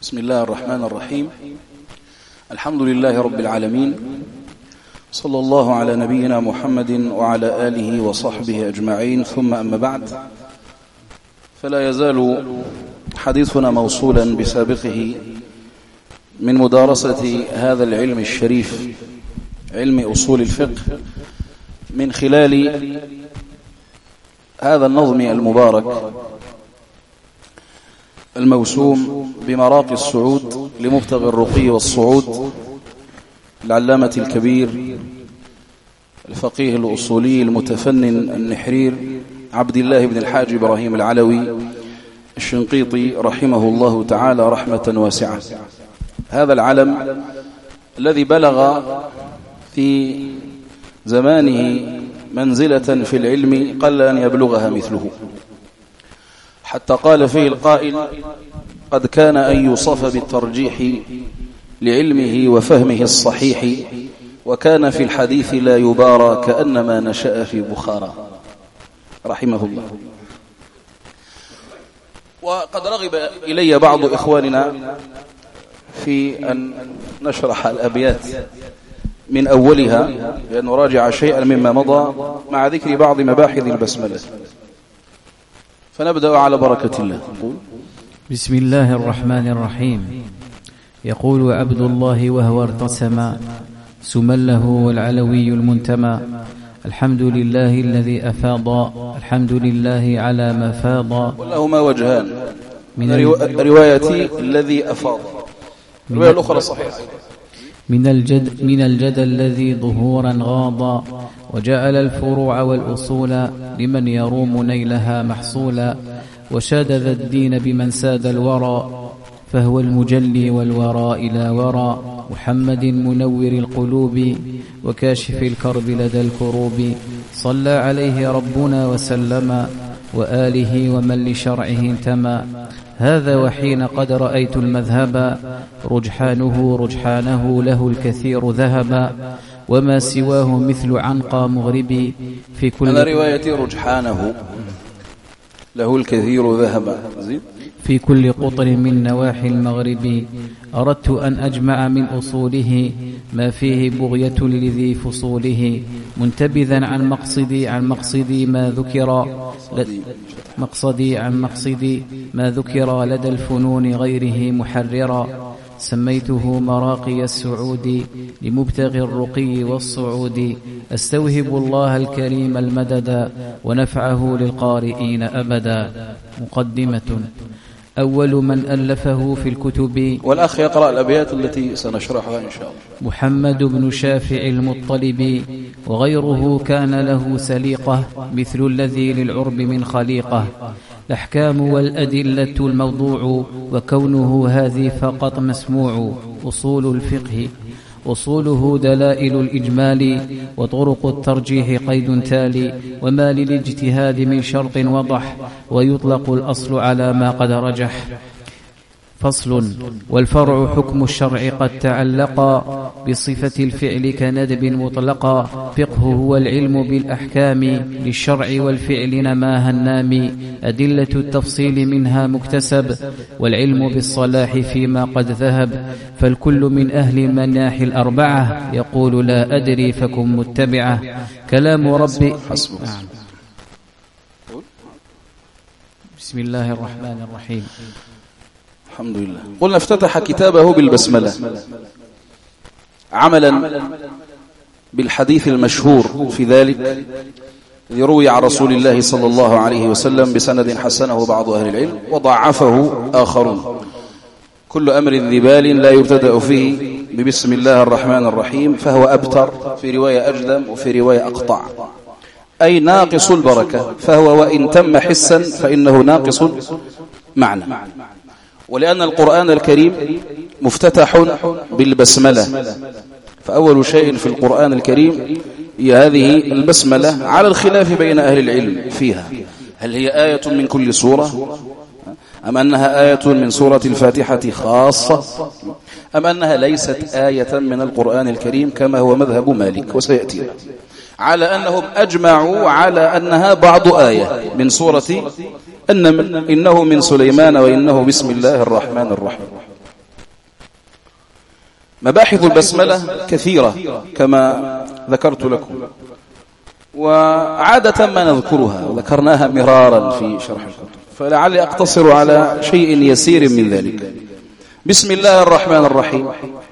بسم الله الرحمن الرحيم. الحمد لله رب العالمين، صلى الله على نبينا محمد وعلى آله وصحبه أجمعين، ثم أما بعد، فلا يزال حديثنا موصولا بسابقه من مدارسة هذا العلم الشريف، علم أصول الفقه، من خلال هذا النظم المبارك الموسوم بمراقي الصعود لمبتغي الرقي والصعود العلامة الكبير الفقيه الأصولي المتفنن النحرير عبد الله بن الحاج إبراهيم العلوي الشنقيطي رحمه الله تعالى رحمة واسعة. هذا العلم الذي بلغ في زمانه منزلة في العلم قل أن يبلغها مثله، حتى قال فيه القائل: قد كان أن يوصف بالترجيح لعلمه وفهمه الصحيح، وكان في الحديث لا يبارى كأنما نشأ في بخارى، رحمه الله. وقد رغب إلي بعض إخواننا في أن نشرح الأبيات من أولها لأن نراجع شيئا مما مضى مع ذكر بعض مباحث البسملة، فنبدأ على بركة الله. بسم الله الرحمن الرحيم. يقول عبد الله وهو ارتسم سمله والعلوي المنتمى: الحمد لله الذي أفاض، الحمد لله على ما فاض. ولهما وجهان من رواية الذي أفاض، الرواية الأخرى صحيحة. من الجد الذي ظهورا غاض، وجعل الفروع والأصول لمن يروم نيلها محصولا، وشاد ذا الدين بمن ساد الورى، فهو المجلي والورى إلى ورى، محمد منور القلوب وكاشف الكرب لدى الكروب، صلى عليه ربنا وسلم، وآله ومن لشرعه انتمى. هذا وحين قد رأيت المذهب، رجحانه له الكثير ذهبا، وما سواه مثل عنقى مغربي في كل أنا روايتي رجحانه له الكثير ذهبا في كل قطر من نواحي المغرب. أردت أن أجمع من أصوله ما فيه بغية لذي فصوله، منتبذا عن مقصدي ما ذكر لدى الفنون غيره محررا. سميته مراقي السعود لمبتغي الرقي والصعود، أستوهب الله الكريم المدد ونفعه للقارئين أبدا. مقدمة: أول من ألفه في الكتب، والأخ يقرأ الأبيات التي سنشرحها إن شاء الله، محمد بن شافع المطلب، وغيره كان له سليقة مثل الذي للعرب من خليقة. الأحكام والأدلة الموضوع، وكونه هذه فقط مسموع. أصول الفقه أصوله دلائل الإجمال، وطرق الترجيح قيد تالي، وما للاجتهاد من شرط وضح، ويطلق الأصل على ما قد رجح. فصل: والفرع حكم الشرع قد تعلقا، بصفة الفعل كندب مطلقا. فقه هو العلم بالأحكام، للشرع والفعل نماها النام. أدلة التفصيل منها مكتسب، والعلم بالصلاح فيما قد ذهب. فالكل من أهل المناحي الأربعة، يقول لا أدري فكن متبعة. كلام ربي حسبه. بسم الله الرحمن الرحيم. الحمد لله. قلنا افتتح كتابه بالبسملة عملا بالحديث المشهور في ذلك، يروي عن رسول الله صلى الله عليه وسلم بسند حسنه بعض أهل العلم وضعفه آخرون: كل أمر ذي بال لا يبتدأ فيه ببسم الله الرحمن الرحيم فهو أبتر، في رواية أجدم وفي رواية أقطع، أي ناقص البركة، فهو وإن تم حسا فإنه ناقص معنى. ولأن القرآن الكريم مفتتح بالبسملة، فأول شيء في القرآن الكريم هي هذه البسملة، على الخلاف بين أهل العلم فيها: هل هي آية من كل سورة، أم أنها آية من سورة الفاتحة خاصة، أم أنها ليست آية من القرآن الكريم كما هو مذهب مالك وسيأتي، على أنهم أجمعوا على أنها بعض آية من سورة إنه من سليمان وإنه بسم الله الرحمن الرحيم. مباحث البسملة كثيرة كما ذكرت لكم، وعادة ما نذكرها وذكرناها مرارا في شرح الكتب، فلعلي أقتصر على شيء يسير من ذلك. بسم الله الرحمن الرحيم.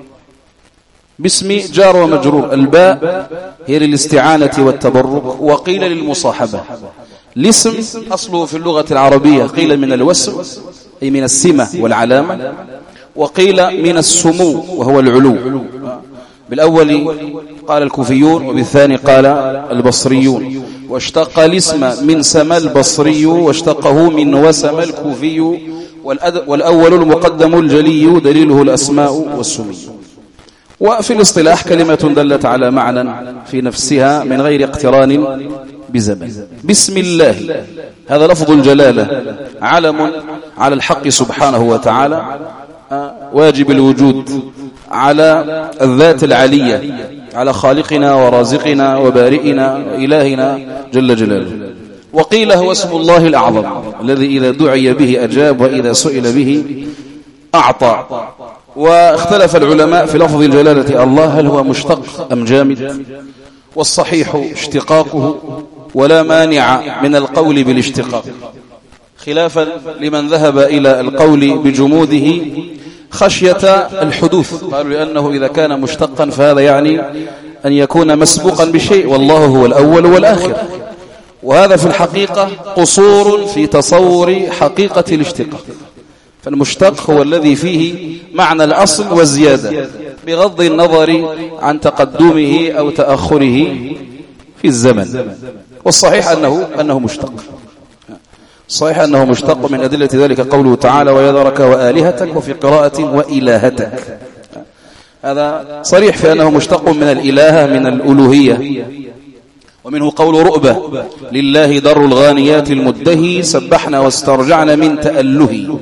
باسم جار ومجرور، الباء هي للاستعانة والتبرك، وقيل للمصاحبة. الاسم أصله في اللغة العربية قيل من الوسم أي من السمة والعلامة، وقيل من السمو وهو العلو. بالأول قال الكوفيون وبالثاني قال البصريون، واشتق الاسم من سما البصري واشتقه من وسم الكوفي، والأول المقدم الجلي دليله الأسماء والسمي. وفي الاصطلاح كلمة دلت على معنى في نفسها من غير اقتران بزمن. بسم الله هذا لفظ الجلالة، علم على الحق سبحانه وتعالى، واجب الوجود، على الذات العلية، على خالقنا ورازقنا وبارئنا وإلهنا جل جلاله. وقيل هو اسم الله الأعظم الذي إذا دعي به أجاب وإذا سئل به أعطى. واختلف العلماء في لفظ الجلالة الله هل هو مشتق أم جامد، والصحيح اشتقاقه، ولا مانع من القول بالاشتقاق، خلافا لمن ذهب إلى القول بجموده خشية الحدوث، قالوا لأنه إذا كان مشتقا فهذا يعني أن يكون مسبوقا بشيء، والله هو الأول والآخر، وهذا في الحقيقة قصور في تصور حقيقة الاشتقاق. فالمشتق هو الذي فيه معنى الأصل والزيادة بغض النظر عن تقدمه أو تأخره في الزمن، والصحيح أنه مشتق. صحيح أنه مشتق، من أدلة ذلك قوله تعالى ويذرك وآلهتك، وفي قراءة وإلهتك، هذا صريح في أنه مشتق من الإلهة من الألوهية. ومنه قول رؤبة لله در الغانيات المدهي سبحنا واسترجعنا من تأله.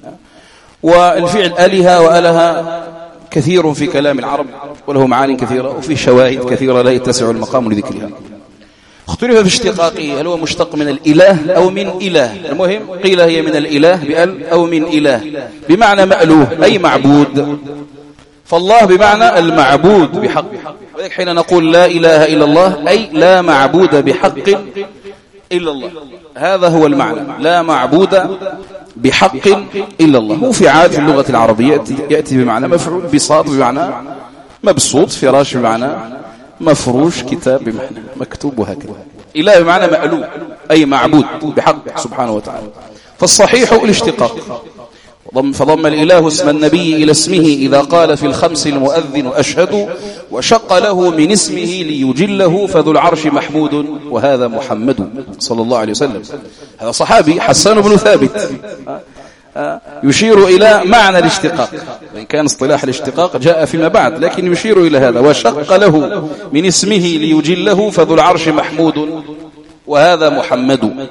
والفعل آلهة وآلهة كثير في كلام العرب وله معاني كثيرة وفي شواهد كثيرة لا يتسع المقام لذكرها. اختلف في اشتقاقه هل هو مشتق من الإله أو من إله، المهم قيل هي من الإله بأل أو من إله بمعنى مألوه أي معبود، فالله بمعنى المعبود بحق. ولذلك حين نقول لا إله إلا الله أي لا معبود بحق إلا الله، هذا هو المعنى، لا معبود بحق إلا الله. هو فعال في اللغة العربية يأتي بمعنى مفعول، بساط بمعنى مبسوط، فراش بمعنى مفروش، كتاب بمعنى مكتوب، وهكذا. إله بمعنى مألوه أي معبود بحق سبحانه وتعالى. فالصحيح الاشتقاق، فضم الإله اسم النبي إلى اسمه إذا قال في الخمس المؤذن أشهد، وشق له من اسمه ليجله، فذو العرش محمود وهذا محمد صلى الله عليه وسلم. هذا صحابي حسان بن ثابت يشير إلى معنى الاشتقاق، وإن كان اصطلاح الاشتقاق جاء فيما بعد، لكن يشير إلى هذا وشق له من اسمه ليجله، فذو العرش محمود وهذا محمد.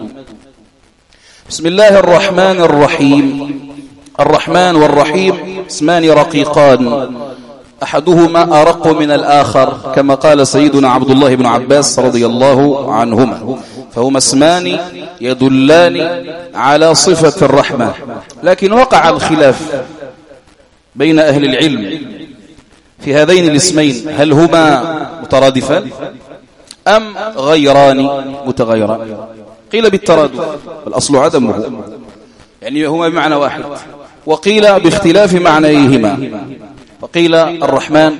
بسم الله الرحمن الرحيم. الرحمن والرحيم اسمان رقيقان، أحدهما أرق من الآخر كما قال سيدنا عبد الله بن عباس رضي الله عنهما، فهما اسمان يدلان على صفة الرحمة. لكن وقع الخلاف بين أهل العلم في هذين الاسمين، هل هما مترادفان أم غيران متغيران؟ قيل بالترادف والأصل عدمه، يعني هما بمعنى واحد، وقيل باختلاف معنيهما. وقيل الرحمن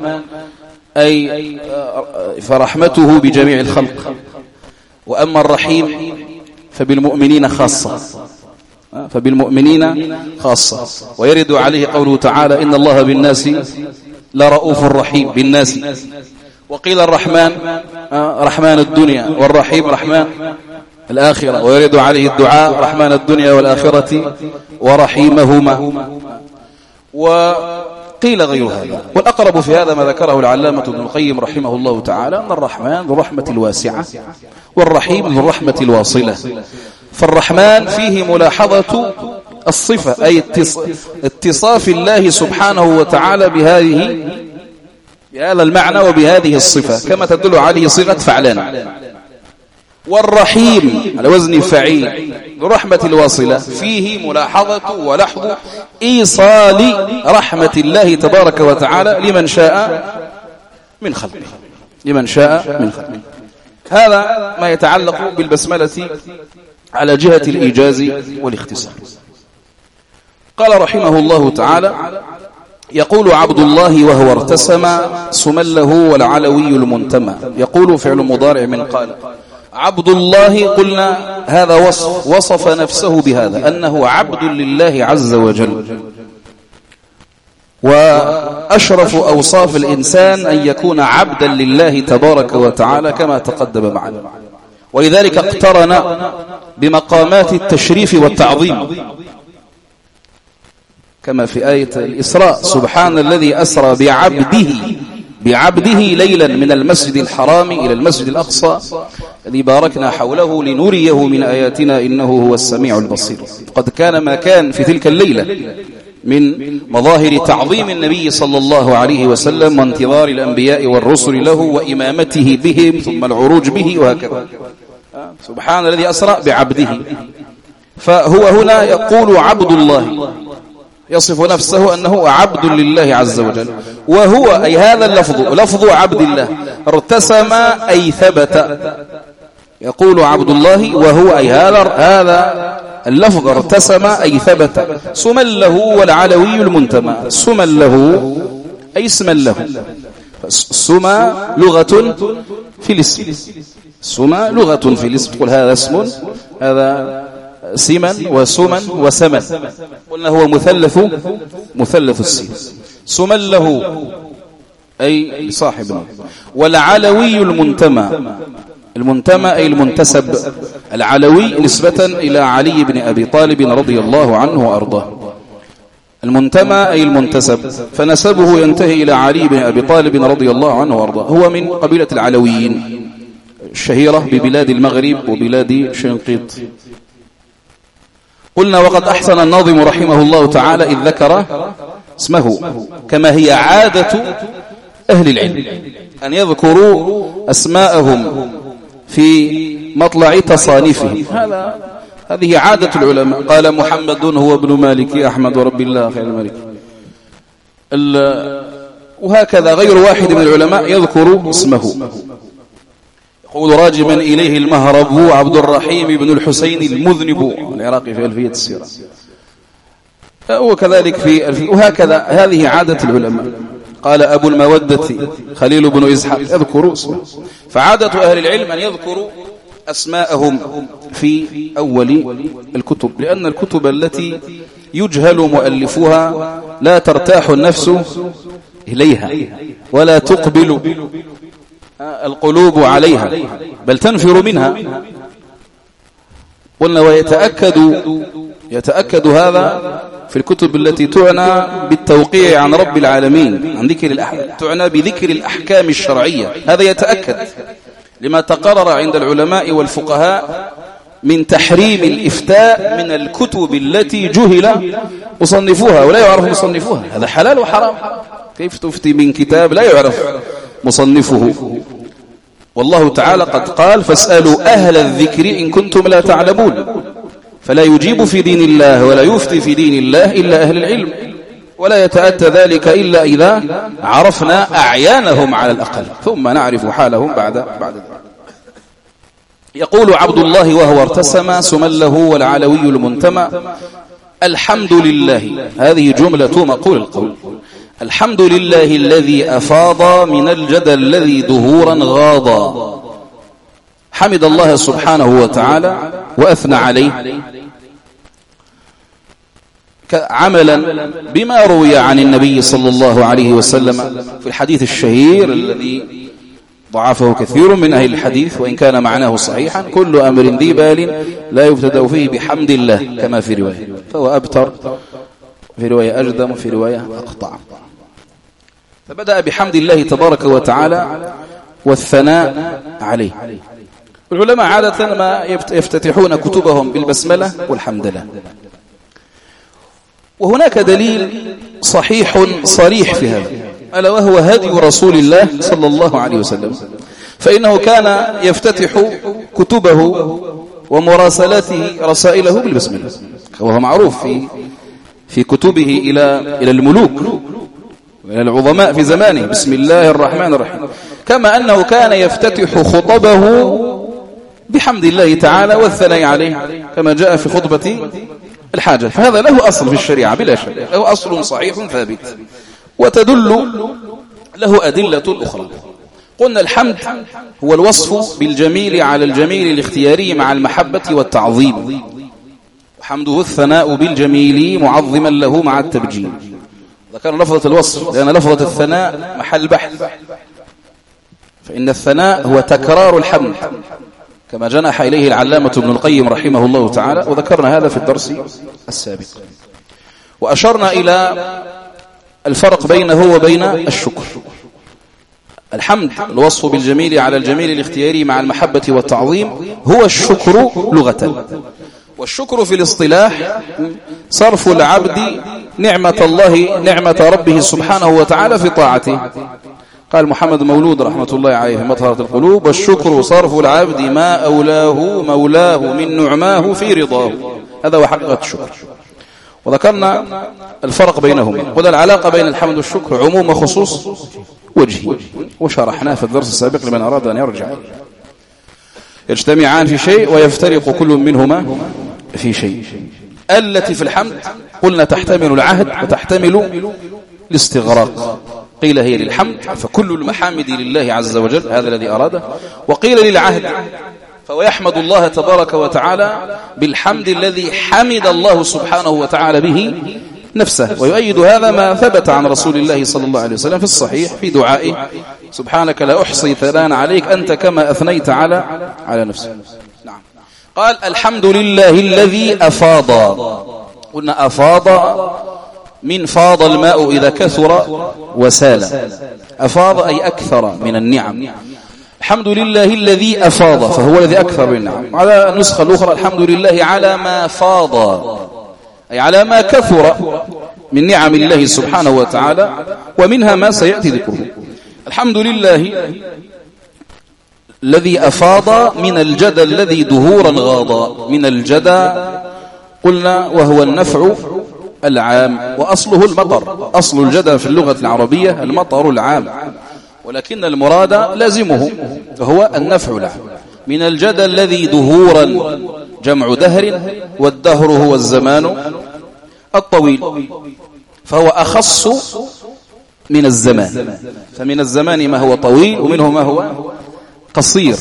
أي فرحمته بجميع الخلق، وأما الرحيم فبالمؤمنين خاصة، فبالمؤمنين خاصة. ويرد عليه قوله تعالى إن الله بالناس لرؤوف رحيم بالناس. وقيل الرحمن رحمن الدنيا، والرحيم رحمن الآخرة، ويرد عليه الدعاء رحمن الدنيا والآخرة ورحيمهما. وقيل غير هذا، والأقرب في هذا ما ذكره العلامة ابن القيم رحمه الله تعالى أن الرحمن ذو الرحمة الواسعة والرحيم ذو الرحمة الواصلة. فالرحمن فيه ملاحظة الصفة أي اتصاف الله سبحانه وتعالى بهذا المعنى وبهذه الصفة كما تدل عليه صيغة فعلان. والرحيم على وزن فعيل رحمة الواصلة فيه ملاحظة ولحظ إيصال رحمة الله تبارك وتعالى لمن شاء من خلقه، لمن شاء من خلقه. هذا ما يتعلق بالبسملة على جهة الإيجاز والاختصار. قال رحمه الله تعالى: يقول عبد الله وهو ارتسم سمله والعلوي المنتمى. يقول فعل مضارع من قال. عبد الله قلنا هذا وصف نفسه بهذا أنه عبد لله عز وجل، وأشرف أوصاف الإنسان أن يكون عبدا لله تبارك وتعالى كما تقدم معنا، ولذلك اقترن بمقامات التشريف والتعظيم كما في آية الإسراء: سبحان الذي أسرى بعبده ليلا من المسجد الحرام إلى المسجد الأقصى الذي باركنا حوله لنريه من آياتنا إنه هو السميع البصير. قد كان ما كان في تلك الليلة من مظاهر تعظيم النبي صلى الله عليه وسلم وانتظار الأنبياء والرسل له وإمامته بهم ثم العروج به وهكذا. سبحان الذي أسرى بعبده. فهو هنا يقول عبد الله، يصف نفسه أنه عبد لله عز وجل، وهو أي هذا اللفظ لفظ عبد الله ارتسم أي ثبت. يقول عبد الله وهو أي هذا اللفظ ارتسم أي ثبت. سمله والعلوي المنتمى. سمله أي اسما له. سما لغة في الاسم. سما لغة في الاسم. تقول هذا اسم، هذا سما وسما وسما. قلنا هو مثلث السين. سمله أي لصاحبنا. والعلوي المنتمى. المنتمى أي المنتسب. العلوي نسبة إلى علي بن أبي طالب رضي الله عنه وأرضاه. المنتمى أي المنتسب، فنسبه ينتهي إلى علي بن أبي طالب رضي الله عنه وأرضاه. هو من قبيلة العلويين الشهيرة ببلاد المغرب وبلاد شنقيط. قلنا وقد أحسن الناظم رحمه الله تعالى إذ ذكر اسمه، كما هي عادة أهل العلم أن يذكروا أسماءهم في مطلع تصانيفهم. هذه عادة العلماء. قال محمد هو ابن مالك أحمد ورب الله خير الملك. وهكذا غير واحد من العلماء يذكر اسمه. يقول راجما إليه المهرب عبد الرحيم بن الحسين المذنب العراقي في ألفية السيرة. وكذلك وهكذا هذه عادة العلماء. قال أبو المودة خليل بن إسحاق يذكر اسمه. فعادة أهل العلم أن يذكروا أسماءهم في أول الكتب، لأن الكتب التي يجهل مؤلفها لا ترتاح النفس إليها ولا تقبل القلوب عليها بل تنفر منها. قلنا ويتأكد هذا في الكتب التي تعنى بالتوقيع عن رب العالمين، عن تعنى بذكر الأحكام الشرعية. هذا يتأكد لما تقرر عند العلماء والفقهاء من تحريم الإفتاء من الكتب التي جهل مصنفوها ولا يعرف مصنفوها. هذا حلال وحرام. كيف تفتي من كتاب لا يعرف مصنفه؟ والله تعالى قد قال فاسألوا أهل الذكر إن كنتم لا تعلمون. فلا يجيب في دين الله ولا يفتي في دين الله إلا أهل العلم، ولا يتأتى ذلك إلا إذا عرفنا أعيانهم على الأقل، ثم نعرف حالهم بعد ذلك. يقول عبد الله وهو ارتسم سمله والعلوي المنتمى. الحمد لله، هذه جملة مقول القول. الحمد لله الذي أفاض من الجدل الذي ظهورا غاضا. حمد الله سبحانه وتعالى وأثنى عليه عملا بما روي عن النبي صلى الله عليه وسلم في الحديث الشهير الذي ضعفه كثير من أهل الحديث وإن كان معناه صحيحا: كل أمر ذي بال لا يبتدأ فيه بحمد الله، كما في رواية. فهو أبتر في رواية أجدم وفي رواية أقطع. فبدأ بحمد الله تبارك وتعالى والثناء عليه. العلماء عادة ما يفتتحون كتبهم بالبسملة والحمد لله. وهناك دليل صحيح صريح في هذا، ألا وهو هدي رسول الله صلى الله عليه وسلم. فإنه كان يفتتح كتبه ومراسلته رسائله بالبسملة، وهو معروف في كتبه إلى الملوك وإلى العظماء في زمانه، بسم الله الرحمن الرحيم. كما أنه كان يفتتح خطبه بحمد الله تعالى والثناء عليه كما جاء في خطبة الحاجة. فهذا له أصل في الشريعة بلا شك، له أصل صحيح ثابت، وتدل له أدلة أخرى. قلنا الحمد هو الوصف بالجميل على الجميل الاختياري مع المحبة والتعظيم، وحمده الثناء بالجميل معظما له مع التبجيل. ذكر لفظة الوصف لأن لفظة الثناء محل بحث، فإن الثناء هو تكرار الحمد كما جنح إليه العلامة ابن القيم رحمه الله تعالى، وذكرنا هذا في الدرس السابق. وأشرنا إلى الفرق بينه وبين الشكر. الحمد الوصف بالجميل على الجميل الاختياري مع المحبة والتعظيم هو الشكر لغة، والشكر في الاصطلاح صرف العبد نعمة ربه سبحانه وتعالى في طاعته. قال محمد مولود رحمة الله عليه في مطهرة القلوب: والشكر صرف العبد ما أولاه مولاه من نعماه في رضاه. هذا هو حقيقة الشكر. وذكرنا الفرق بينهما، قلنا العلاقة بين الحمد والشكر عموم وخصوص وجهي، وشرحناه في الدرس السابق لمن أراد أن يرجع. يجتمعان في شيء ويفترق كل منهما في شيء. التي في الحمد قلنا تحتمل العهد وتحتمل الاستغراق، قيل هي للحمد فكل المحامد لله عز وجل، هذا الذي أراده، وقيل للعهد فهو يحمد الله تبارك وتعالى بالحمد الذي حمد الله سبحانه وتعالى به نفسه. ويؤيد هذا ما ثبت عن رسول الله صلى الله عليه وسلم في الصحيح في دعائه: سبحانك لا أحصي ثناء عليك أنت كما أثنيت على نفسك. نعم. قال: الحمد لله الذي أفاض. قلنا أفاض من فاض الماء إذا كثر وسال، أفاض أي أكثر من النعم. الحمد لله الذي أفاض فهو الذي أكثر من النعم. على النسخة الأخرى: الحمد لله على ما فاض، أي على ما كثر من نعم الله سبحانه وتعالى، ومنها ما سيأتي ذكره. الحمد لله الذي أفاض من الجدى الذي دهورا غاض. من الجدى قلنا وهو النفع العام، وأصله المطر. أصل الجدى في اللغة العربية المطر العام، ولكن المراد لازمه وهو النفع العام. من الجدى الذي دهورا جمع دهر، والدهر هو الزمان الطويل، فهو أخص من الزمان. فمن الزمان ما هو طويل ومنه ما هو قصير،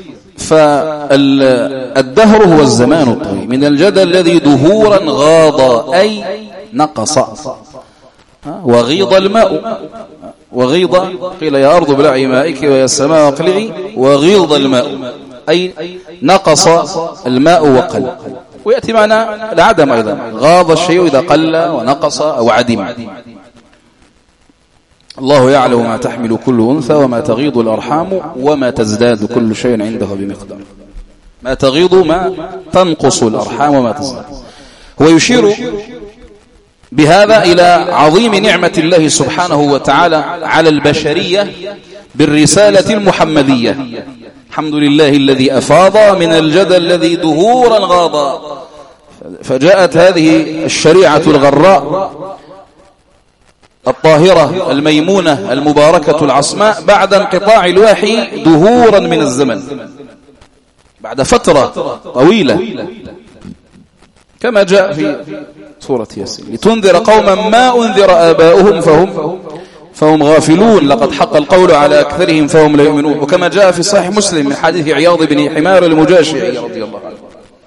فالدهر هو الزمان الطويل. من الجدى الذي دهورا غاض أي نقص، وغيض الماء. وغيض قيل يا أرض ابلعي مائك ويا السماء اقلعي، وغيض الماء أي نقص الماء وقل. ويأتي معنا العدم أيضا، غاض الشيء إذا قل ونقص أو عدم. الله يعلم ما تحمل كل أنثى وما تغيض الأرحام وما تزداد كل شيء عنده بمقدار. ما تغيض ما تنقص الأرحام وما تزداد. هو يشير بهذا إلى عظيم نعمة الله سبحانه وتعالى على البشرية بالرسالة المحمدية. الحمد لله الذي أفاض من الجدى الذي دهورا غاض. فجاءت هذه الشريعة الغراء الطاهرة الميمونة المباركة العصماء بعد انقطاع الوحي دهورا من الزمن، بعد فترة طويلة، كما جاء في سورة ياسين: لتنذر قوما ما أنذر آباؤهم فهم غافلون، لقد حق القول على أكثرهم فهم لا يؤمنون. وكما جاء في صحيح مسلم من حديث عياض بن حمار المجاشعي رضي الله عنه،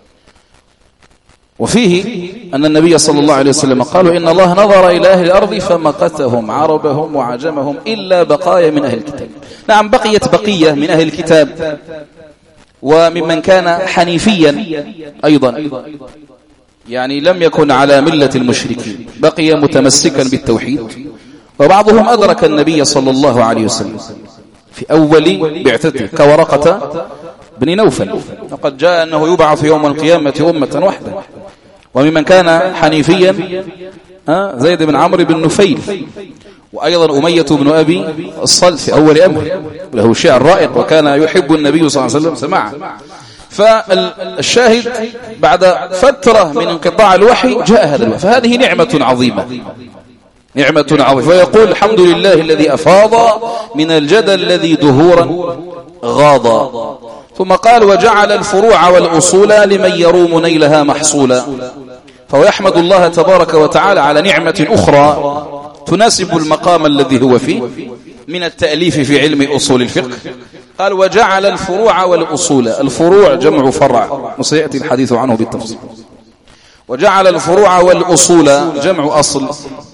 وفيه أن النبي صلى الله عليه وسلم قالوا: إن الله نظر إلى أهل الأرض فمقتهم عربهم وعجمهم إلا بقايا من أهل الكتاب. نعم، بقيت بقية من أهل الكتاب وممن كان حنيفيا أيضا، يعني لم يكن على ملة المشركين، بقي متمسكا بالتوحيد. وبعضهم أدرك النبي صلى الله عليه وسلم في أول بعثته كورقة بن نوفل، وقد جاء أنه يبعث يوم القيامة أمة واحدة. وممن كان حنيفيا زيد بن عمرو بن نفيل، وأيضا أمية بن أبي الصلت في أول أمر، له شعر رائق، وكان يحب النبي صلى الله عليه وسلم سماعه. فالشاهد بعد فترة من انقطاع الوحي جاء هذا الوحي، فهذه نعمة عظيمة، نعمة عظيمة. فيقول الحمد لله الذي أفاض من الجدل الذي دهورا غاضا. ثم قال وجعل الفروع والأصول لمن يروم نيلها محصولا. فهو يحمد الله تبارك وتعالى على نعمة أخرى تناسب المقام الذي هو فيه من التأليف في علم أصول الفقه. قال وجعل الفروع والأصول، الفروع جمع فرع وسيأتي الحديث عنه بالتفصيل. وجعل الفروع والأصول جمع أصل.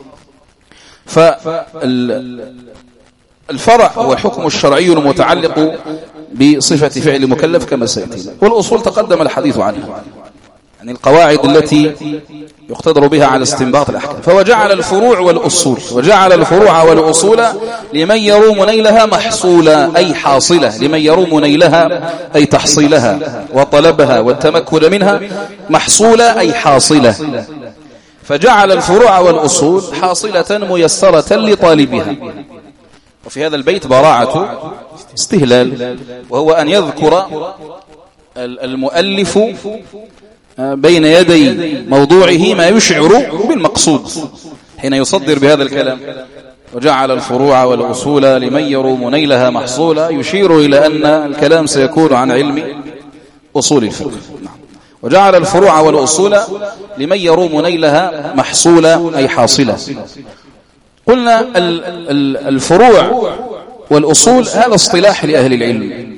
فالفرع هو الحكم الشرعي المتعلق بصفة فعل مكلف كما سيأتي، والأصول تقدم الحديث عنها، يعني القواعد التي يقتدر بها على استنباط الأحكام. فوجعل الفروع والأصول، وجعل الفروع والأصول لمن يروم نيلها محصولا أي حاصلة، لمن يروم نيلها أي تحصيلها وطلبها والتمكن منها، محصولا أي حاصلة. فجعل الفروع والأصول حاصلة ميسرة لطالبها. وفي هذا البيت براعة استهلال، وهو أن يذكر المؤلف بين يدي موضوعه ما يشعر بالمقصود حين يصدر بهذا الكلام. وجعل الفروع والأصول لمن يروم نيلها محصولا، يشير إلى أن الكلام سيكون عن علم أصول الفقه. وجعل الفروع والأصول لمن يروم نيلها محصولا أي حاصلة. قلنا الفروع والأصول هذا اصطلاح لأهل العلم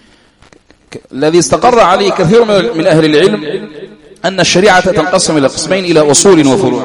الذي استقر عليه كثير من أهل العلم أن الشريعة تنقسم إلى قسمين، إلى أصول وفروع.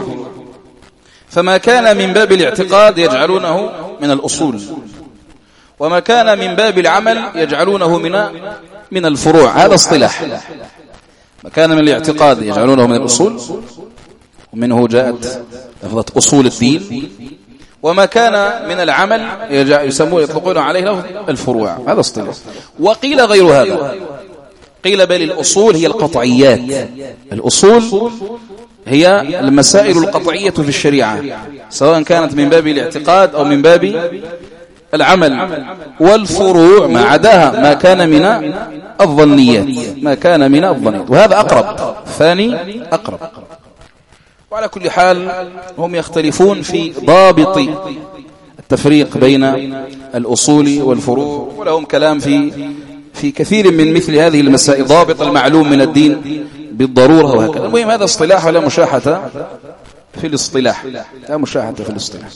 فما كان من باب الاعتقاد يجعلونه من الأصول، وما كان من باب العمل يجعلونه من الفروع. هذا اصطلاح. ما كان من الاعتقاد يجعلونه من الأصول، ومنه جاءت لفظة أصول الدين. وما كان من العمل يطلقون عليه لفظ الفروع. هذا اصطلاح. وقيل غير هذا، قيل بل الأصول هي القطعيات. الأصول هي المسائل القطعية في الشريعة، سواء كانت من باب الاعتقاد أو من باب العمل. والفروع ما عداها ما كان من الظنيات، ما كان من الظنيات. وهذا أقرب، ثاني أقرب. وعلى كل حال هم يختلفون في ضابط التفريق بين الأصول والفروع، ولهم كلام في كثير من مثل هذه المسائل، ضابط المعلوم من الدين بالضرورة وهكذا. المهم هذا اصطلاح ولا مشاحة في الاصطلاح، لا مشاحة في الاصطلاح.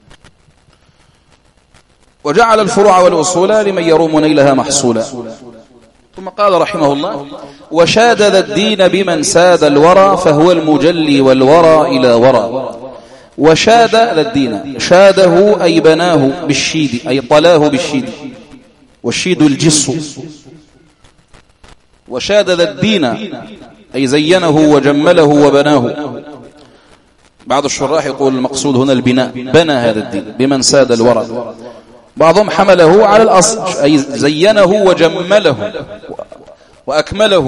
وجعل الفروع والأصول لمن يروم نيلها محصولا. ثم قال رحمه الله وشادد الدين بمن ساد الورى فهو المجلي والورى إلى ورى. وشاد الدين، شاده أي بناه بالشيد أي طلاه بالشيد، والشيد الجس. وشادد الدين أي زينه وجمله وبناه. بعض الشراح يقول المقصود هنا البناء، بنى هذا الدين بمن ساد الورى. بعضهم حمله على الأصل أي زينه وجمله وأكمله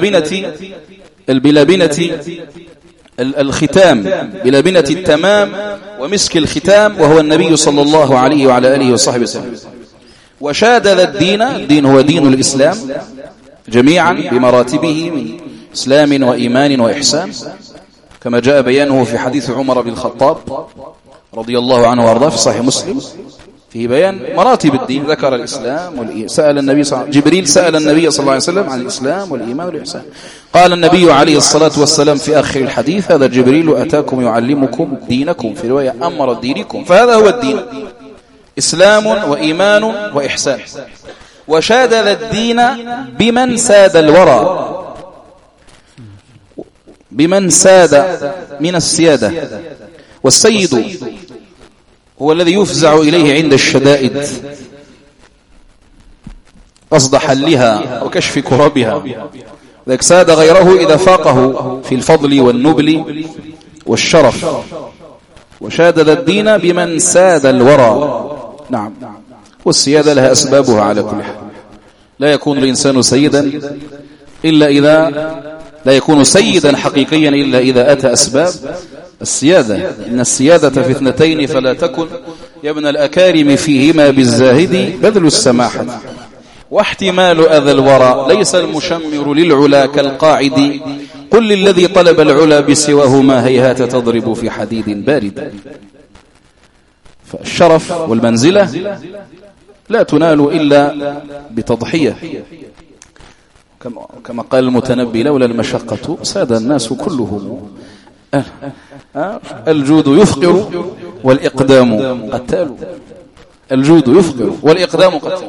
بلبنة الختام، بلبنة التمام ومسك الختام، وهو النبي صلى الله عليه وعلى آله وصحبه وسلم. وشادد الدين، الدين هو دين الإسلام جميعا بمراتبه من إسلام وإيمان وإحسان، كما جاء بيانه في حديث عمر بن الخطاب رضي الله عنه وارضاه في صحيح مسلم، في بيان مراتب الدين. ذكر الإسلام والإيمان. سأل النبي جبريل سأل النبي صلى الله عليه وسلم عن الإسلام والإيمان والإحسان. قال النبي عليه الصلاة والسلام في آخر الحديث هذا جبريل أتاكم يعلمكم دينكم، في رواية أمر دينكم. فهذا هو الدين، إسلام وإيمان وإحسان. وشادد الدين بمن ساد الورى، بمن ساد من السيادة. والسيد هو الذي يفزع إليه عند الشدائد قصد حلها وكشف كربها. ذلك ساد غيره إذا فاقه في الفضل والنبل والشرف. وشادد الدين بمن ساد الورى. نعم، والسيادة لها أسبابها على كل حال. لا يكون الإنسان سيدا إلا إذا لا يكون سيدا حقيقيا إلا إذا أتى أسباب السيادة. إن السيادة في اثنتين فلا تكن يا ابن الأكارم فيهما بالزاهد بذل السماحة. واحتمال أذى الورى ليس المشمر للعلا كالقاعد قل للذي طلب العلا بسواه ما هيهات تضرب في حديد بارد. فالشرف والمنزلة لا تنال إلا بتضحية، كما قال المتنبي لولا المشقة ساد الناس كلهم. الجود يفقر والإقدام قتال. الجود يفقر والإقدام قتال.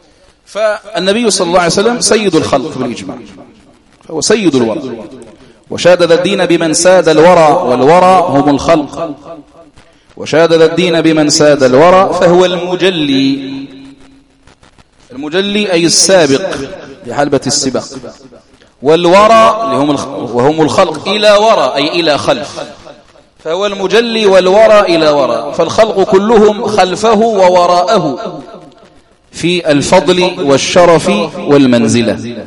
فالنبي صلى الله عليه وسلم سيد الخلق بالإجماع، فهو سيد الورى، وشادد الدين بمن ساد الورى، والورى هم الخلق. وشادد الدين بمن ساد الورى فهو المجلي. المجلي أي السابق لحلبة السباق، والورى وهم الخلق إلى ورى أي إلى خلف، فهو المجلي والورى إلى ورى، فالخلق كلهم خلفه ووراءه في الفضل والشرف والمنزلة.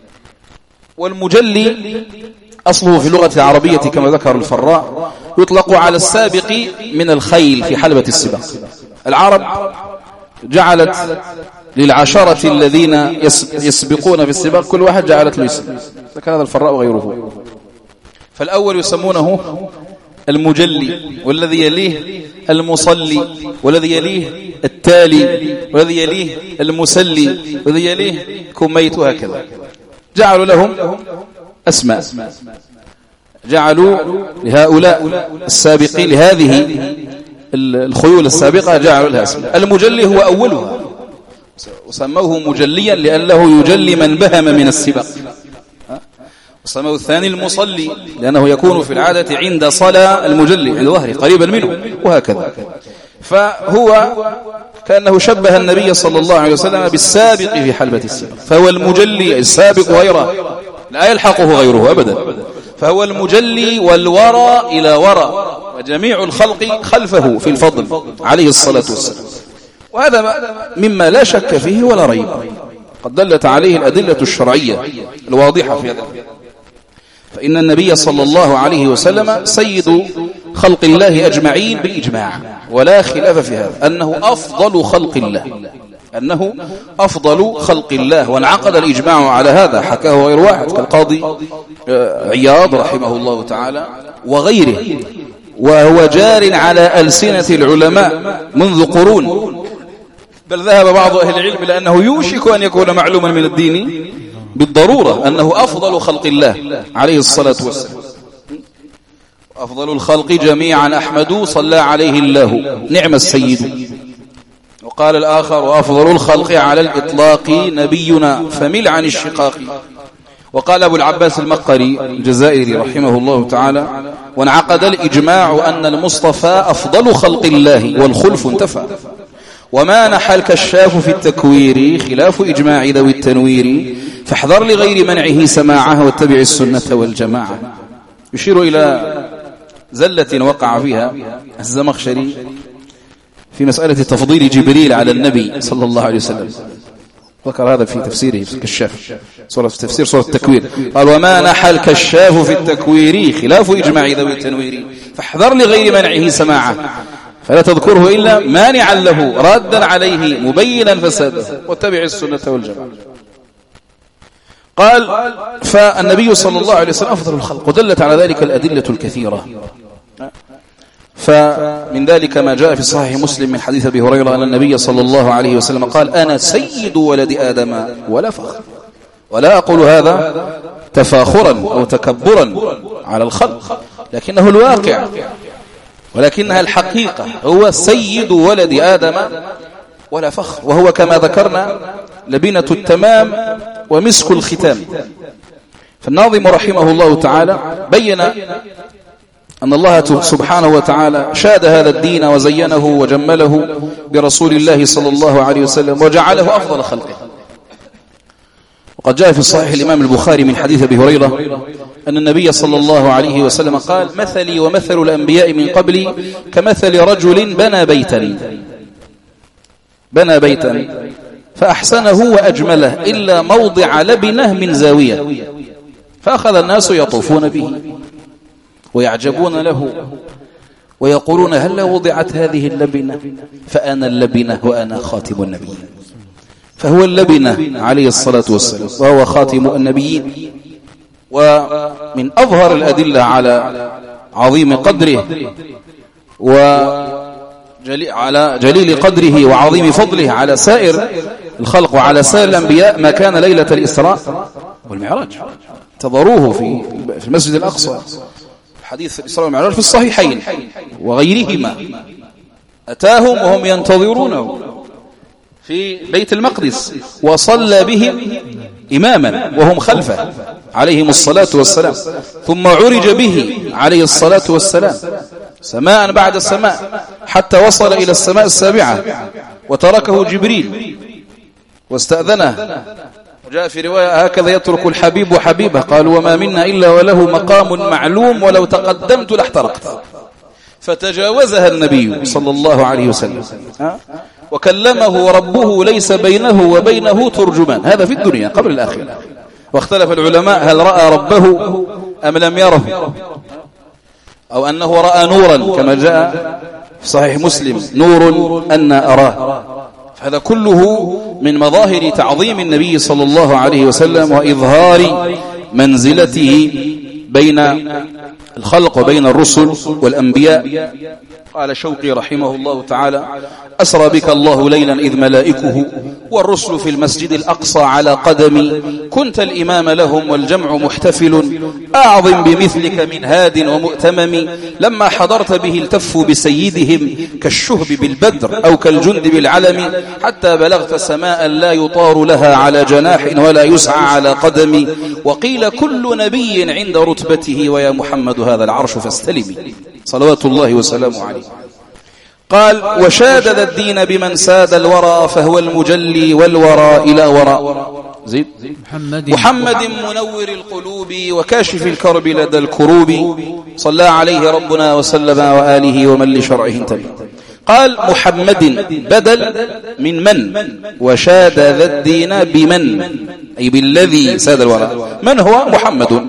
والمجلي أصله في اللغة العربية كما ذكر الفراء يطلق على السابق من الخيل في حلبة السباق. العرب جعلت للعشرة الذين يسبقون في السباق كل واحد جعلت له اسم، ذكر هذا الفراء وغيره. فالأول يسمونه المجلي، والذي يليه المصلي، والذي يليه التالي، والذي يليه المسلي، والذي يليه كميت، وهكذا. جعلوا لهم أسماء، جعلوا لهؤلاء السابقين لهذه الخيول السابقة جعلوا لها اسماء. المجلي هو أولها، وسموه مجليا لأنه يجلي من بهم من السباق. وسموه الثاني المصلي لأنه يكون في العادة عند صلاة المجلي عند ظهره قريبا منه، وهكذا. فهو كأنه شبه النبي صلى الله عليه وسلم بالسابق في حلبة السباق، فهو المجلي السابق غيره لا يلحقه غيره أبدا، فهو المجلي والورى إلى ورى، وجميع الخلق خلفه في الفضل عليه الصلاة والسلام. وهذا مما لا شك فيه ولا ريب، قد دلت عليه الأدلة الشرعية الواضحة في هذا. فإن النبي صلى الله عليه وسلم سيد خلق الله أجمعين بالإجماع، ولا خلاف في هذا أنه أفضل خلق الله، أنه أفضل خلق الله، وانعقد الإجماع على هذا، حكاه غير واحد كالقاضي عياض رحمه الله تعالى وغيره، وهو جار على ألسنة العلماء منذ قرون، بل ذهب بعض أهل العلم لأنه يوشك أن يكون معلوما من الدين بالضرورة أنه أفضل خلق الله عليه الصلاة والسلام. أفضل الخلق جميعا أحمد صلى عليه الله نعم السيد. وقال الآخر وأفضل الخلق على الإطلاق نبينا فمل عن الشقاق. وقال أبو العباس المقري الجزائري رحمه الله تعالى وانعقد الإجماع أن المصطفى أفضل خلق الله والخلف انتفى، وما نحى الكشاف في التكوير خلاف إجماع ذوي التنوير، فاحذر لغير منعه سماعه واتبع السنة والجماعة. يشير إلى زلة وقع فيها الزمخشري في مسألة تفضيل جبريل على النبي صلى الله عليه وسلم، ذكر هذا في تفسيره في الكشاف في تفسير سورة التكوير، قال وما نحى الكشاف في التكوير خلاف إجماع ذوي التنوير، فاحذر لغير منعه سماعه، فلا تذكره إلا مانعا له رادا عليه مبينا فساده، واتبع السنة والجماعة. قال فالنبي صلى الله عليه وسلم أفضل الخلق، ودلت على ذلك الأدلة الكثيرة. فمن ذلك ما جاء في صحيح مسلم من حديث أبي هريرة أن النبي صلى الله عليه وسلم قال أنا سيد ولد آدم ولا فخر، ولا أقول هذا تفاخرا أو تكبرا على الخلق، لكنه الواقع ولكنها الحقيقة، هو سيد ولد آدم ولا فخر، وهو كما ذكرنا لبنة التمام ومسك الختام. فالناظم رحمه الله تعالى بين أن الله سبحانه وتعالى شاد هذا الدين وزينه وجمله برسول الله صلى الله عليه وسلم وجعله أفضل خلقه. وقد جاء في الصحيح الإمام البخاري من حديث أبي هريرة أن النبي صلى الله عليه وسلم قال مثلي ومثل الأنبياء من قبلي كمثل رجل بنى بيتا فأحسنه وأجمله إلا موضع لبنه من زاوية، فأخذ الناس يطوفون به ويعجبون له ويقولون هل وضعت هذه اللبنة؟ فأنا اللبنة وأنا خاتم النبي. فهو اللبنة عليه الصلاة والسلام، وهو خاتم النبيين. ومن أظهر الأدلة على عظيم قدره على جليل قدره وعظيم فضله على سائر الخلق وعلى سائر الأنبياء ما كان ليلة الإسراء والمعراج. انتظروه في المسجد الأقصى. حديث الإسراء والمعراج في الصحيحين وغيرهما، أتاهم وهم ينتظرونه في بيت المقدس، وصلى بهم إماما وهم خلفه عليهم الصلاة والسلام، ثم عرج به عليه الصلاة والسلام سماء بعد سماء حتى وصل إلى السماء السابعة، وتركه جبريل واستأذنه. وجاء في رواية: هكذا يترك الحبيب حبيبه، قالوا: وما منا إلا وله مقام معلوم ولو تقدمت لاحترقت. فتجاوزها النبي صلى الله عليه وسلم، وكلمه ربه ليس بينه وبينه ترجمان. هذا في الدنيا قبل الآخرة. واختلف العلماء هل رأى ربه أم لم يره، أو أنه رأى نورا كما جاء في صحيح مسلم: نور أن أراه. هذا كله من مظاهر تعظيم النبي صلى الله عليه وسلم وإظهار منزلته بين الخلق وبين الرسل والأنبياء. قال شوقي رحمه الله تعالى: أسرى بك الله ليلا إذ ملائكه والرسل في المسجد الأقصى على قدمي، كنت الإمام لهم والجمع محتفل، أعظم بمثلك من هاد ومؤتمم، لما حضرت به التفوا بسيدهم كالشهب بالبدر أو كالجند بالعلم، حتى بلغت سماء لا يطار لها على جناح ولا يسعى على قدم، وقيل كل نبي عند رتبته، ويا محمد هذا العرش فاستلمي، صلوات الله وسلامه عليه. قال: وشاد ذا الدين بمن ساد الورى، فهو المجلي والورى إلى وراء. زيد: محمد منور القلوب وكاشف الكرب لدى الكروب، صلى عليه ربنا وسلم وآله ومن لشرعه انتبه. قال: محمد بدل من وشاد ذا الدين بمن، أي بالذي ساد الورى. من هو؟ محمد.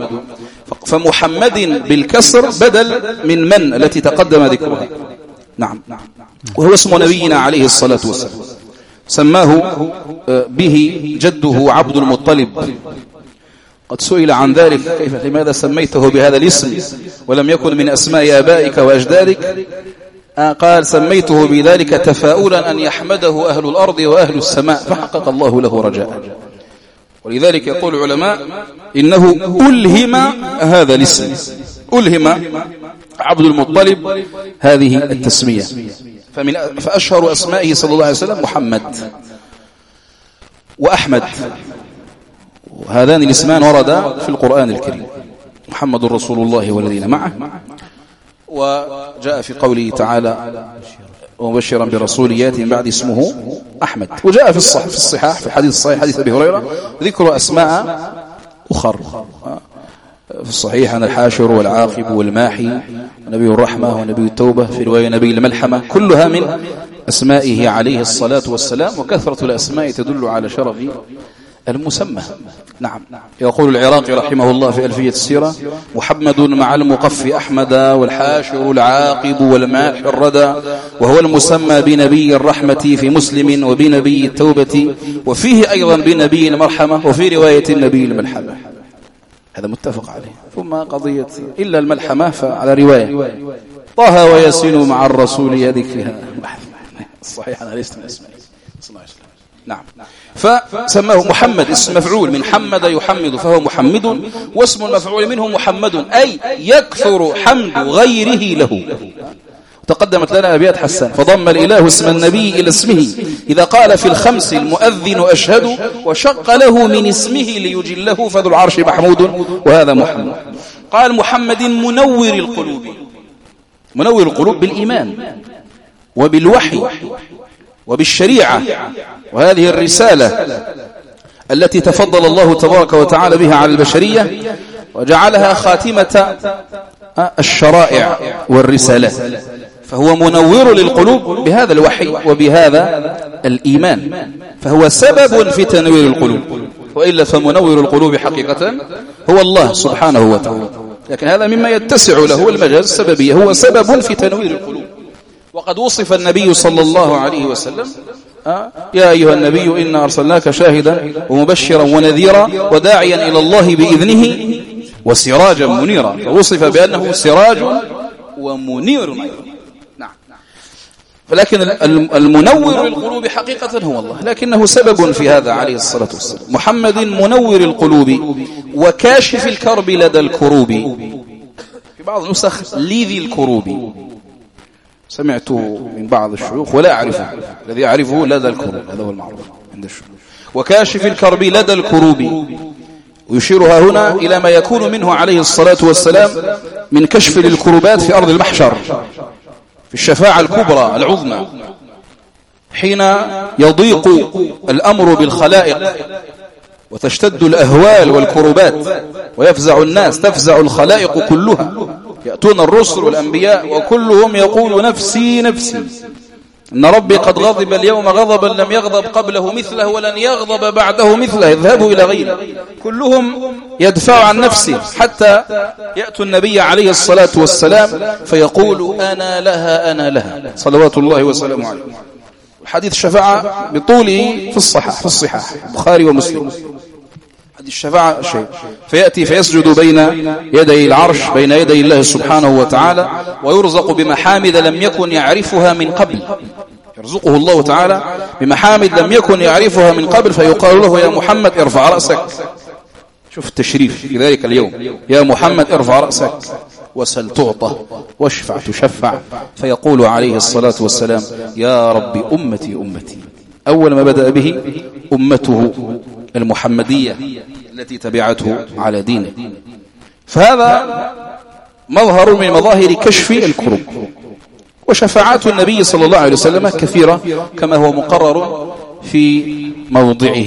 فمحمد بالكسر بدل من التي تقدم ذكرها. نعم. وهو اسم نبينا عليه الصلاة والسلام، سماه به جده عبد المطلب. قد سئل عن ذلك: لماذا سميته بهذا الاسم ولم يكن من أسماء آبائك وأجدادك؟ قال: سميته بذلك تفاؤلا أن يحمده أهل الأرض وأهل السماء، فحقق الله له رجاء. ولذلك يقول العلماء إنه ألهم هذا الاسم، ألهم عبد المطلب هذه التسمية. فأشهر أسمائه صلى الله عليه وسلم محمد وأحمد، وهذان الاسمان وردا في القرآن الكريم: محمد رسول الله والذين معه. وجاء في قوله تعالى: ومبشرا برسول ياتي من بعد اسمه أحمد. وجاء في الصحاح في الحديث الصحيح حديث أبي هريرة ذكر أسماء أخر في الصحيح عن الحاشر والعاقب والماحي ونبي الرحمة ونبي التوبة، في رواية نبي الملحمة، كلها من أسمائه عليه الصلاة والسلام. وكثرة الأسماء تدل على شرف المسمى. نعم. يقول العراقي رحمه الله في ألفية السيرة: محمد مع المقف أحمد، والحاشر العاقب والماحي الردى، وهو المسمى بنبي الرحمة في مسلم، وبنبي التوبة، وفيه أيضا بنبي المرحمة، وفي رواية النبي الملحمة. هذا متفق عليه. ثم قضية إلا الملحمة فعلى رواية: طه وياسين مع الرسول يذكرها الصحيح أنا ليست من أسمائه صلى الله عليه وسلم. نعم. فسماه محمد اسم مفعول من حمد يحمد، فهو محمد، واسم المفعول منه محمد، أي يكثر حمد غيره له. تقدمت لنا أبيات حسان: فضم الإله اسم النبي إلى اسمه، إذا قال في الخمس المؤذن أشهد، وشق له من اسمه ليجله، فذو العرش محمود، وهذا محمد. قال: محمد منور القلوب. منور القلوب بالإيمان وبالوحي وبالشريعة، وهذه الرسالة التي تفضل الله تبارك وتعالى بها على البشرية، وجعلها خاتمة الشرائع والرسالات. فهو منور للقلوب بهذا الوحي وبهذا الإيمان، فهو سبب في تنوير القلوب، وإلا فمنور القلوب حقيقة هو الله سبحانه وتعالى. لكن هذا مما يتسع له المجاز السببية، هو سبب في تنوير القلوب. وقد وصف النبي صلى الله عليه وسلم يا أيها النبي إنا أرسلناك شاهدا ومبشرا ونذيرا وداعيا إلى الله بإذنه وسراجا منيرا، فوصف بأنه سراج ومنير. نعم. ولكن المنور القلوب حقيقة هو الله، لكنه سبب في هذا عليه الصلاة والسلام. محمد منور القلوب وكاشف الكرب لدى الكروب، في بعض النسخ لذي الكروب، سمعت من بعض الشيوخ ولا أعرفه، الذي أعرفه لدى الكروب، هذا هو المعروف عند الشيوخ. وكاشف الكرب لدى الكروب، ويشيرها هنا إلى ما يكون منه عليه الصلاة والسلام من كشف للكروبات في أرض المحشر، في الشفاعة الكبرى العظمى، حين يضيق الأمر بالخلائق وتشتد الأهوال والكروبات ويفزع الناس، تفزع الخلائق كلها، يأتون الرسل والأنبياء وكلهم يقول نفسي نفسي، إن ربي قد غضب اليوم غضبا لم يغضب قبله مثله ولن يغضب بعده مثله، اذهبوا إلى غيره. كلهم يدفع عن نفسه حتى يأتوا النبي عليه الصلاة والسلام فيقول أنا لها أنا لها صلوات الله وسلامه عليه. حديث الشفاعة بطوله في الصحاح البخاري ومسلم، حديث الشفاعة شيء، فيأتي فيسجد بين يدي العرش، بين يدي الله سبحانه وتعالى، ويرزق بمحامد لم يكن يعرفها من قبل، يرزقه الله تعالى بمحامد لم يكن يعرفها من قبل، فيقال له يا محمد ارفع رأسك. شوف التشريف في ذلك اليوم، يا محمد ارفع رأسك وسل تعطى واشفع تشفع، فيقول عليه الصلاة والسلام يا رب أمتي أمتي. أول ما بدأ به أمته المحمدية التي تبعته على دينه. فهذا مظهر من مظاهر كشف الكروب. وشفاعات النبي صلى الله عليه وسلم كثيرة كما هو مقرر في موضعه،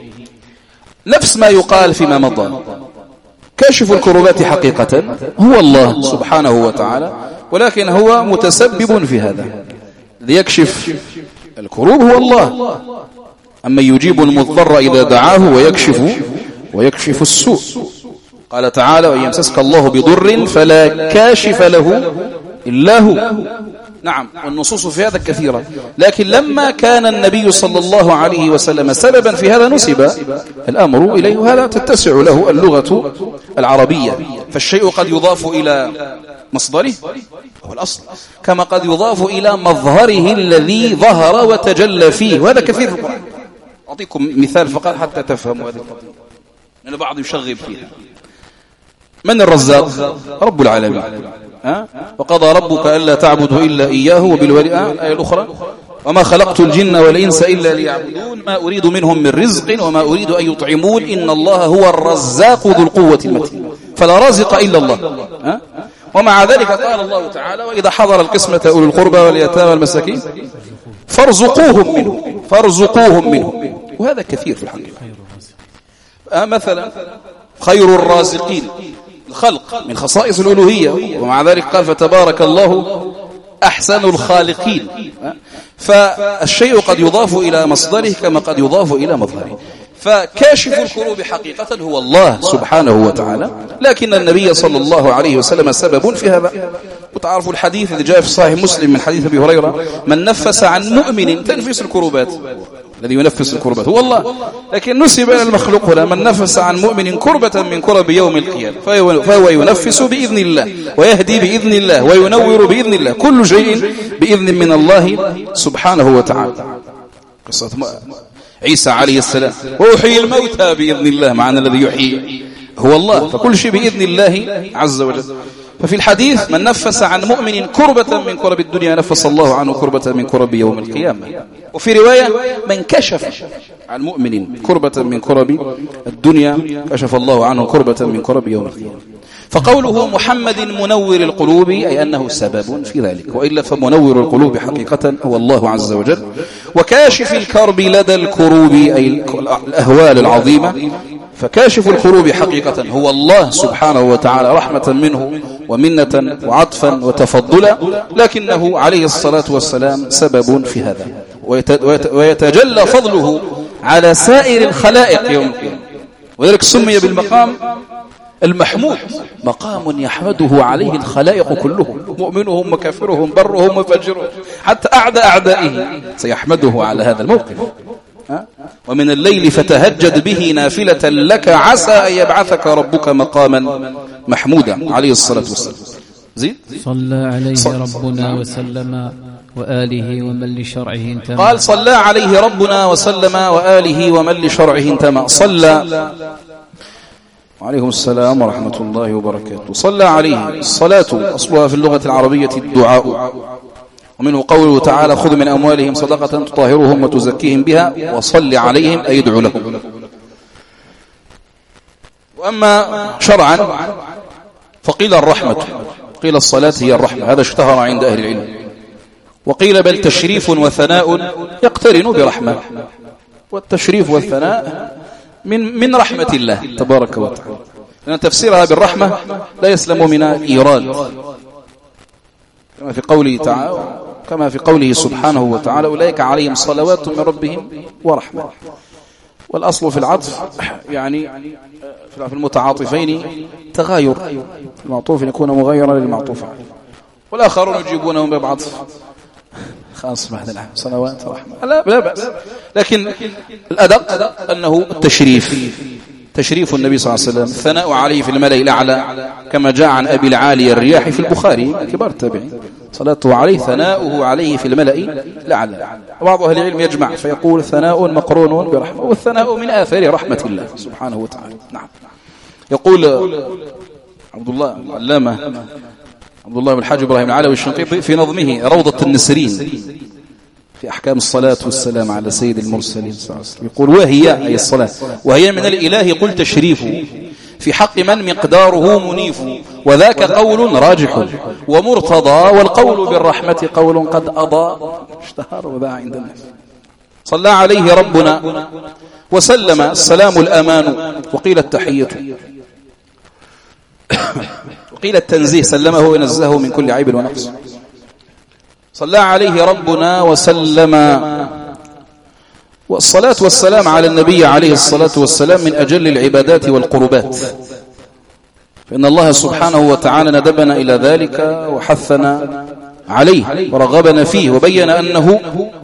نفس ما يقال فيما مضى. كاشف الكروبات حقيقة هو الله سبحانه وتعالى، ولكن هو متسبب في هذا. ليكشف الكروب هو الله، أما يجيب المضطر إذا دعاه ويكشف السوء. قال تعالى وإن يمسسك الله بضر فلا كاشف له إلا هو. نعم، والنصوص في هذا كثيرة، لكن لما كان النبي صلى الله عليه وسلم سببا في هذا نسب الأمر إليه، وهذا تتسع له اللغة العربية. فالشيء قد يضاف إلى مصدره هو الأصل، كما قد يضاف إلى مظهره الذي ظهر وتجلى فيه، وهذا كثير في القرآن. أعطيكم مثال فقط حتى تفهموا هذه القضية، لأن البعض يشغب فيها. من الرزاق؟ رب العالمين. وقضى ربك ألا تعبدوا إلا إياه وبالوالدين. الآية الأخرى وما خلقت الجن والإنس إلا ليعبدون ما أريد منهم من رزق وما أريد أن يطعمون إن الله هو الرزاق ذو القوة المتين فلا رازق إلا الله. ومع ذلك قال الله تعالى وإذا حضر القسمة أولي القربى واليتامى والمساكين فارزقوهم منه. وهذا كثير في الحقيقة. مثلا خير الرازقين، الخلق من خصائص الألوهية، ومع ذلك قال فتبارك الله أحسن الخالقين. فالشيء قد يضاف إلى مصدره كما قد يضاف إلى مظهره. فكاشف الكروب حقيقة هو الله سبحانه وتعالى، لكن النبي صلى الله عليه وسلم سبب في هذا. وتعرف الحديث الذي جاء في صحيح مسلم من حديث أبي هريرة من نفس عن مؤمن تنفيس الكروبات، الذي ينفس الكربات هو الله، لكن نسب إلى المخلوق هنا من نفس عن مؤمن كربة من كرب يوم القيامة فهو ينفس بإذن الله ويهدي بإذن الله وينور بإذن الله، كل شيء بإذن من الله سبحانه وتعالى. قصة عيسى عليه السلام ويحيي الموتى بإذن الله، معنى الذي يحيي هو الله، فكل شيء بإذن الله عز وجل. ففي الحديث من نفس عن مؤمن كربة من كرب الدنيا نفس الله عنه كربة من كرب يوم القيامة. وفي رواية من كشف عن مؤمن كربة من كرب الدنيا كشف الله عنه كربة من كرب يوم القيامة. فقوله محمد منور القلوب أي أنه سبب في ذلك، وإلا فمنور القلوب حقيقة هو الله عز وجل. وكاشف الكرب لدى الكروب أي الأهوال العظيمة، فكاشف الكروب حقيقة هو الله سبحانه وتعالى رحمة منه ومنة وعطفا وتفضلا، لكنه عليه الصلاة والسلام سبب في هذا، ويتجلى فضله على سائر الخلائق يوم القيامة. وذلك سمي بالمقام المحمود مقام يحمده عليه الخلائق كلهم، مؤمنهم وكافرهم، برهم وفجرهم، حتى أعدى أعدائه سيحمده على هذا الموقف. ومن الليل فتهجد به نافلة لك عسى أن يبعثك ربك مقاما محمودا عليه الصلاة والسلام. زيد. صلى عليه ربنا وسلم وآله ومن لشرعه انتمى. قال صلى عليه ربنا وسلم وآله ومن لشرعه انتمى. صلى وعليكم السلام ورحمة الله وبركاته. صلى عليه. الصلاة أصلها في اللغة العربية الدعاء، ومنه قوله تعالى خذ من أموالهم صدقة تطهرهم وتزكيهم بها وصل عليهم أي ادعو لهم. وأما شرعا فقيل الرحمة، قيل الصلاة هي الرحمة، هذا اشتهر عند أهل العلم. وقيل بل تشريف وثناء يقترن برحمة، والتشريف والثناء من رحمة الله تبارك وتعالى، لأن تفسيرها بالرحمة لا يسلم من إيراد، كما في قوله سبحانه وتعالى أولئك عليهم صلوات من ربهم ورحمة. والأصل في العطف يعني في المتعاطفين تغاير، المعطوف يكون مغايرا للمعطوف عليه، والآخرون يجيبونهم بعطف خاص بعد العام صلوات ورحمة، لا بأس. لكن الأدق أنه تشريف النبي صلى الله عليه وسلم، الثناء عليه في الملأ الأعلى كما جاء عن أبي العالي الرياحي في البخاري كبار التابعين، صلاته عليه ثناؤه عليه في الملأ الأعلى. وبعض أهل العلم يجمع فيقول ثناء مقرون برحمة، والثناء من آثار رحمة الله سبحانه وتعالى. نعم. يقول عبد الله العلامة عبد الله بن الحاج إبراهيم العلوي الشنقيطي في نظمه روضة النسرين في أحكام الصلاة والسلام على سيد المرسلين صلى الله عليه وسلم، يقول وهي أي الصلاة وهي من الإله قل تشريفه في حق من مقداره منيف، وذاك قول راجح ومرتضى، والقول بالرحمة قول قد أضى اشتهر وذا عند الناس. صلى عليه ربنا وسلم. السلام الأمان، وقيل التحية، وقيل التنزيه، سلمه ونزهه من كل عيب ونقص. صلى عليه ربنا وسلم. والصلاة والسلام على النبي عليه الصلاة والسلام من أجل العبادات والقربات، فإن الله سبحانه وتعالى ندبنا إلى ذلك وحثنا عليه ورغبنا فيه، وبين أنه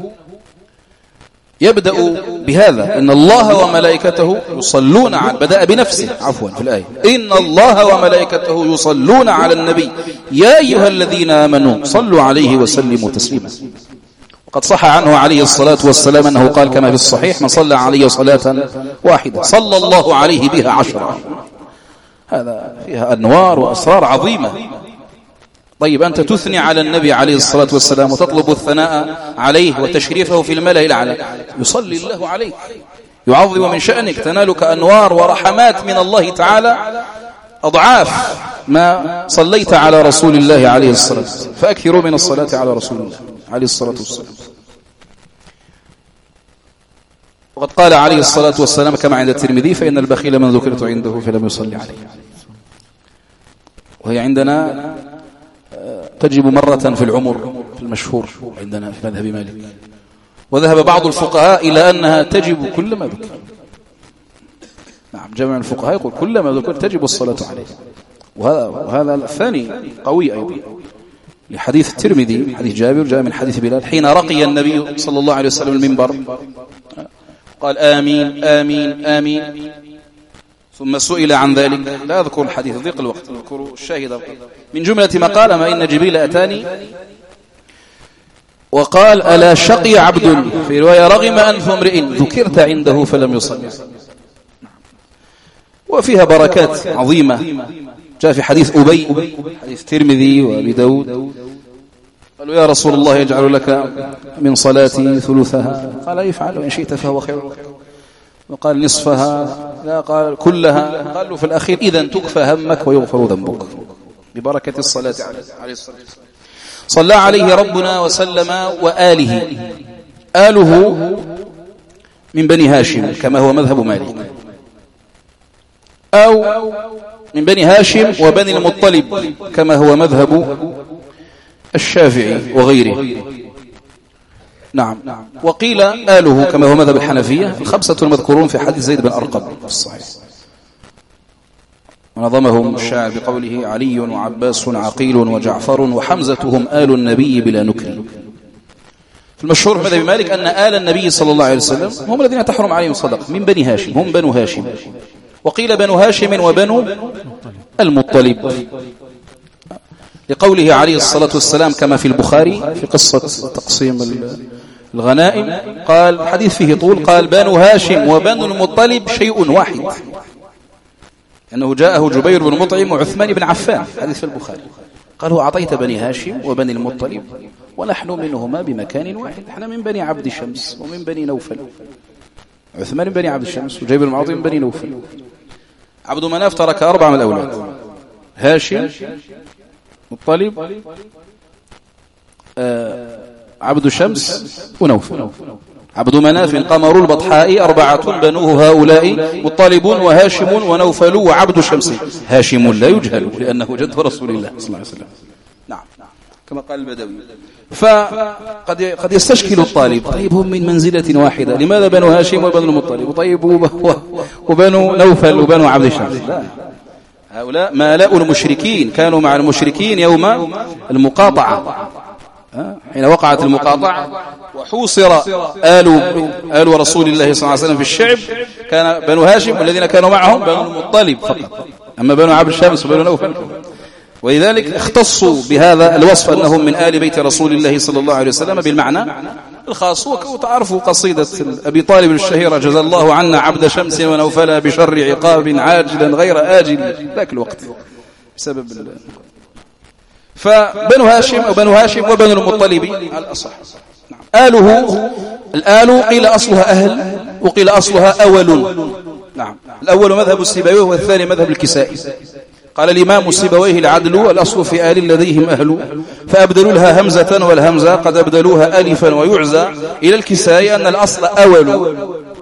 يبدأ بهذا إن الله وملائكته يصلون على، بدأ بنفسه عفوا في الآية، إن الله وملائكته يصلون على النبي يا أيها الذين آمنوا صلوا عليه وسلموا تسليما. وقد صح عنه عليه الصلاة والسلام أنه قال كما في الصحيح من صلى عليه صلاة واحدة صلى الله عليه بها 10. هذا فيها أنوار وأسرار عظيمة. طيب أنت تثني على النبي عليه الصلاة والسلام وتطلب الثناء عليه وتشريفه في الملأ الأعلى، يصلي الله عليك، يعظم من شأنك، تنالك أنوار ورحمات من الله تعالى أضعاف ما صليت على رسول الله عليه الصلاة والسلام. فأكثروا من الصلاة على رسول الله عليه الصلاة والسلام. وقد قال عليه الصلاة والسلام كما عند الترمذي فإن البخيل من ذكرت عنده فلم يصلي عليه. وهي عندنا تجب مرة في العمر في المشهور عندنا في مذهب مالك، وذهب بعض الفقهاء إلى أنها تجب كل ما ذكر. نعم، جمع الفقهاء يقول كل ما ذكر تجب الصلاة عليه، وهذا الثاني قوي أيضا لحديث الترمذي حديث جابر جاء من حديث بلال حين رقي النبي صلى الله عليه وسلم المنبر قال آمين آمين آمين، ثم سئل عن ذلك، لا أذكر الحديث ضيق الوقت، أذكر الشاهد من جملة ما قال ما إن جبريل أتاني وقال ألا شقي عبد، في رواية رغم أنف امرئ ذكرت عنده فلم يصلي. وفيها بركات عظيمة جاء في حديث أبي حديث الترمذي وأبي داود قالوا يا رسول الله يجعل لك من صلاتي ثلثها، قال يفعل وإن شئت فهو خير، وقال نصفها، لا قال كلها، قالوا في الأخير إذن تكفى همك ويغفر ذنبك ببركة الصلاة عليه الصلاة والسلام. صلى عليه ربنا وسلم. وآله، آله من بني هاشم كما هو مذهب مالك، أو من بني هاشم وبني المطلب كما هو مذهب الشافعي وغيره. نعم. وقيل آله كما هو مذهب الحنفية، الخمسة المذكورون في حديث زيد بن أرقم في الصحيح. ونظمهم الشاعر بقوله: علي وعباس عقيل وجعفر وحمزة آل النبي بلا نكر. في المشهور مذهب مالك أن آل النبي صلى الله عليه وسلم هم الذين تحرم عليهم الصدقة من بني هاشم، هم بنو هاشم، وقيل بنو هاشم وبنو المطلب، لقوله عليه الصلاة والسلام كما في البخاري في قصة تقسيم الغنائم، قال حديث فيه طول، قال: بنو هاشم وبنو المطلب شيء واحد، أنه جاءه جبير بن مطعم وعثمان بن عفان، حديث في البخاري، قال: هو أعطيت بني هاشم وبني المطلب ونحن منهما بمكان واحد، احنا من بني عبد شمس ومن بني نوفل، عثمان بني عبد الشمس وجبير بن مطعم من بني نوفل. عبد مناف ترك 4 من الأولاد: هاشم، مطلب، عبد شمس ونوفل. عبد مناف قمر البطحاء 4 بنوه هؤلاء مطلب وهاشم ونوفل وعبد شمس. هاشم لا يجهل لأنه جد رسول الله صلى الله عليه وسلم. نعم كما قال البدوي. فقد يستشكل الطالب: طيب هم من منزلة واحدة، لماذا بنو هاشم وبنو المطلب؟ طيب وبنو نوفل وبنو عبد شمس؟ لا، هؤلاء مالاء المشركين، كانوا مع المشركين يوم المقاطعة، حين وقعت المقاطعة وحوصر آل رسول الله صلى الله عليه وسلم في الشعب، كان بنو هاشم والذين كانوا معهم بنو المطلب فقط، أما بنو عبد الشمس وبنو نوفل. ولذلك اختصوا بهذا الوصف أنهم من آل بيت رسول الله صلى الله عليه وسلم بالمعنى الخاص. وتعرفوا قصيدة أبي طالب الشهيرة: جزى الله عنا عبد شمس ونوفل بشر عقاب عاجلا غير آجل، ذاك الوقت بسبب فبنو هاشم وبنو المطلب على الأصح. آله، الآل قيل أصلها أهل وقيل أصلها أول. نعم، الأول مذهب السيبويه والثاني مذهب الكسائي. قال الإمام السيبويه: العدل الأصل في آل لديهم أهل، فأبدلوا لها همزة والهمزة قد أبدلوها ألفا ويعزى. إلى الكسائي أن الأصل أول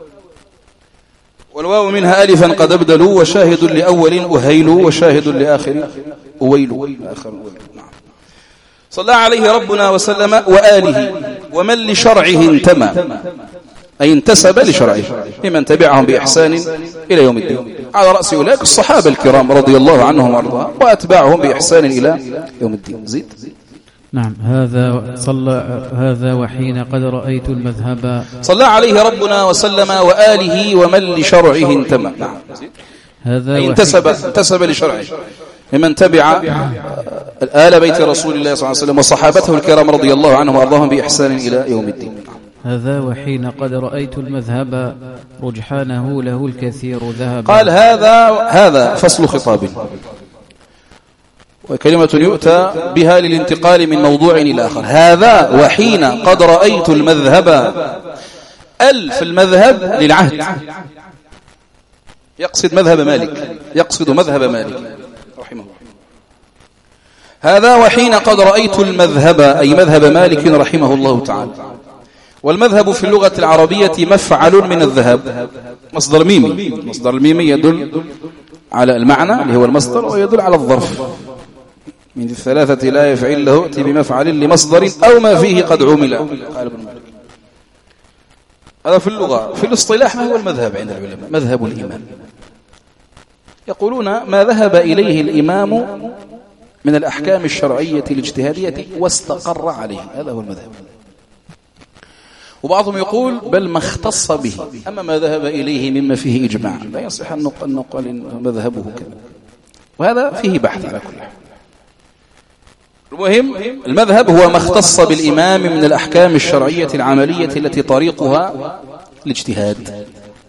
والواو منها ألفا قد أبدلوا، وشاهد لأول أهيل وشاهد لآخر أويل. نعم. صلى عليه ربنا وسلم وآله ومن لشرعه انتمى، أي انتسب لشرعه، ممن تبعهم بإحسان إلى يوم الدين، على رأس أولئك الصحابة الكرام رضي الله عنهم وارضاهم وأتباعهم بإحسان إلى يوم الدين. زيد. نعم. هذا وحين قد رأيت المذهب، صلى عليه ربنا وسلم وآله ومن لشرعه انتمى. نعم. هذا انتسب لشرعه، ممن تبع آل بيت رسول الله صلى الله عليه وسلم وصحابته الكرام رضي الله عنهم وارضاهم بإحسان إلى يوم الدين. هذا وحين قد رأيت المذهب رجحانه له الكثير ذهب. قال: هذا فصل خطاب، وكلمة يؤتى بها للانتقال من موضوع إلى آخر. هذا وحين قد رأيت المذهب، في المذهب للعهد، يقصد مذهب مالك رحمه الله. هذا وحين قد رأيت المذهب، أي مذهب مالك رحمه الله تعالى. والمذهب في اللغة العربية مفعل من الذهب، مصدر ميمي. مصدر الميمي يدل على المعنى اللي هو المصدر، ويدل على الظرف. من الثلاثة لا يفعل له ائت بمفعل لمصدر أو ما فيه قد عمل، قال ابن مالك. هذا في اللغة. في الاصطلاح ما هو المذهب عند العلماء؟ مذهب الإمام. يقولون ما ذهب إليه الإمام من الأحكام الشرعية الاجتهادية واستقر عليه، هذا هو المذهب. وبعضهم يقول بل ما اختص به، أما ما ذهب إليه مما فيه إجماع لا يصح أن نقل مذهبه كذا، وهذا فيه بحث على كل حال. المهم المذهب هو ما اختص بالإمام من الأحكام الشرعية العملية التي طريقها الاجتهاد.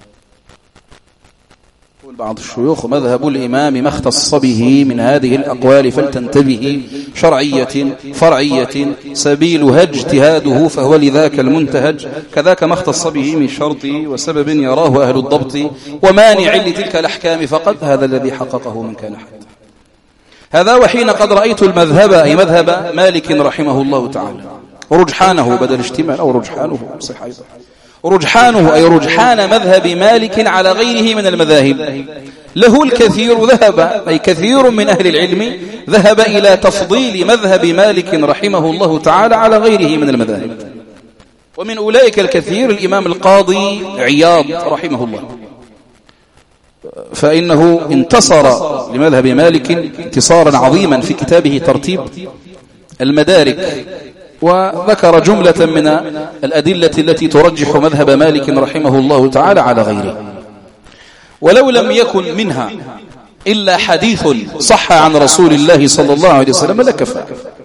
بعض الشيوخ: مذهب الإمام ما اختص به من هذه الأقوال فلتنتبه، شرعية فرعية سبيلها اجتهاده فهو لذاك المنتهج، كذاك ما اختص به من شرط وسبب يراه أهل الضبط ومانع لتلك الأحكام فقط، هذا الذي حققه من كان حد. هذا وحين قد رأيت المذهب، أي مذهب مالك رحمه الله تعالى، ورجحانه بدل اشتمال، أو رجحانه صح أيضا، رجحانه أي رجحان مذهب مالك على غيره من المذاهب، له الكثير ذهب، أي كثير من أهل العلم ذهب إلى تفضيل مذهب مالك رحمه الله تعالى على غيره من المذاهب. ومن أولئك الكثير الإمام القاضي عياض رحمه الله فإنه انتصر لمذهب مالك انتصارا عظيما في كتابه ترتيب المدارك، وذكر جملة من الأدلة التي ترجح مذهب مالك رحمه الله تعالى على غيره. ولو لم يكن منها إلا حديث صح عن رسول الله صلى الله عليه وسلم لكفى.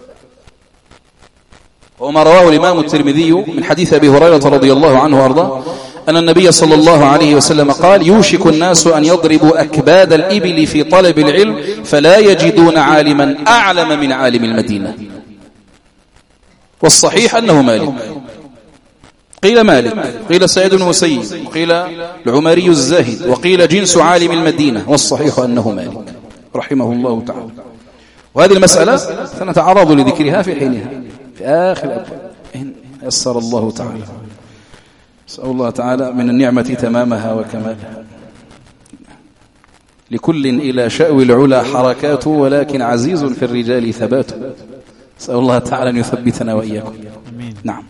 وما رواه الإمام الترمذي من حديث أبي هريرة رضي الله عنه وأرضاه أن النبي صلى الله عليه وسلم قال: يوشك الناس أن يضربوا أكباد الإبل في طلب العلم فلا يجدون عالما أعلم من عالم المدينة. والصحيح أنه مالك. قيل مالك، قيل سعيد بن المسيب، وقيل العمري الزاهد، وقيل جنس عالم المدينة، والصحيح أنه مالك رحمه الله تعالى. وهذه المسألة سنتعرض لذكرها في حينها في آخر الأبواب إن يسر الله تعالى. نسأل الله تعالى من النعمة تمامها وكمالها. لكل إلى شأو العلا حركات، ولكن عزيز في الرجال ثبات. نسأل الله تعالى أن يثبتنا وإياكم. نعم.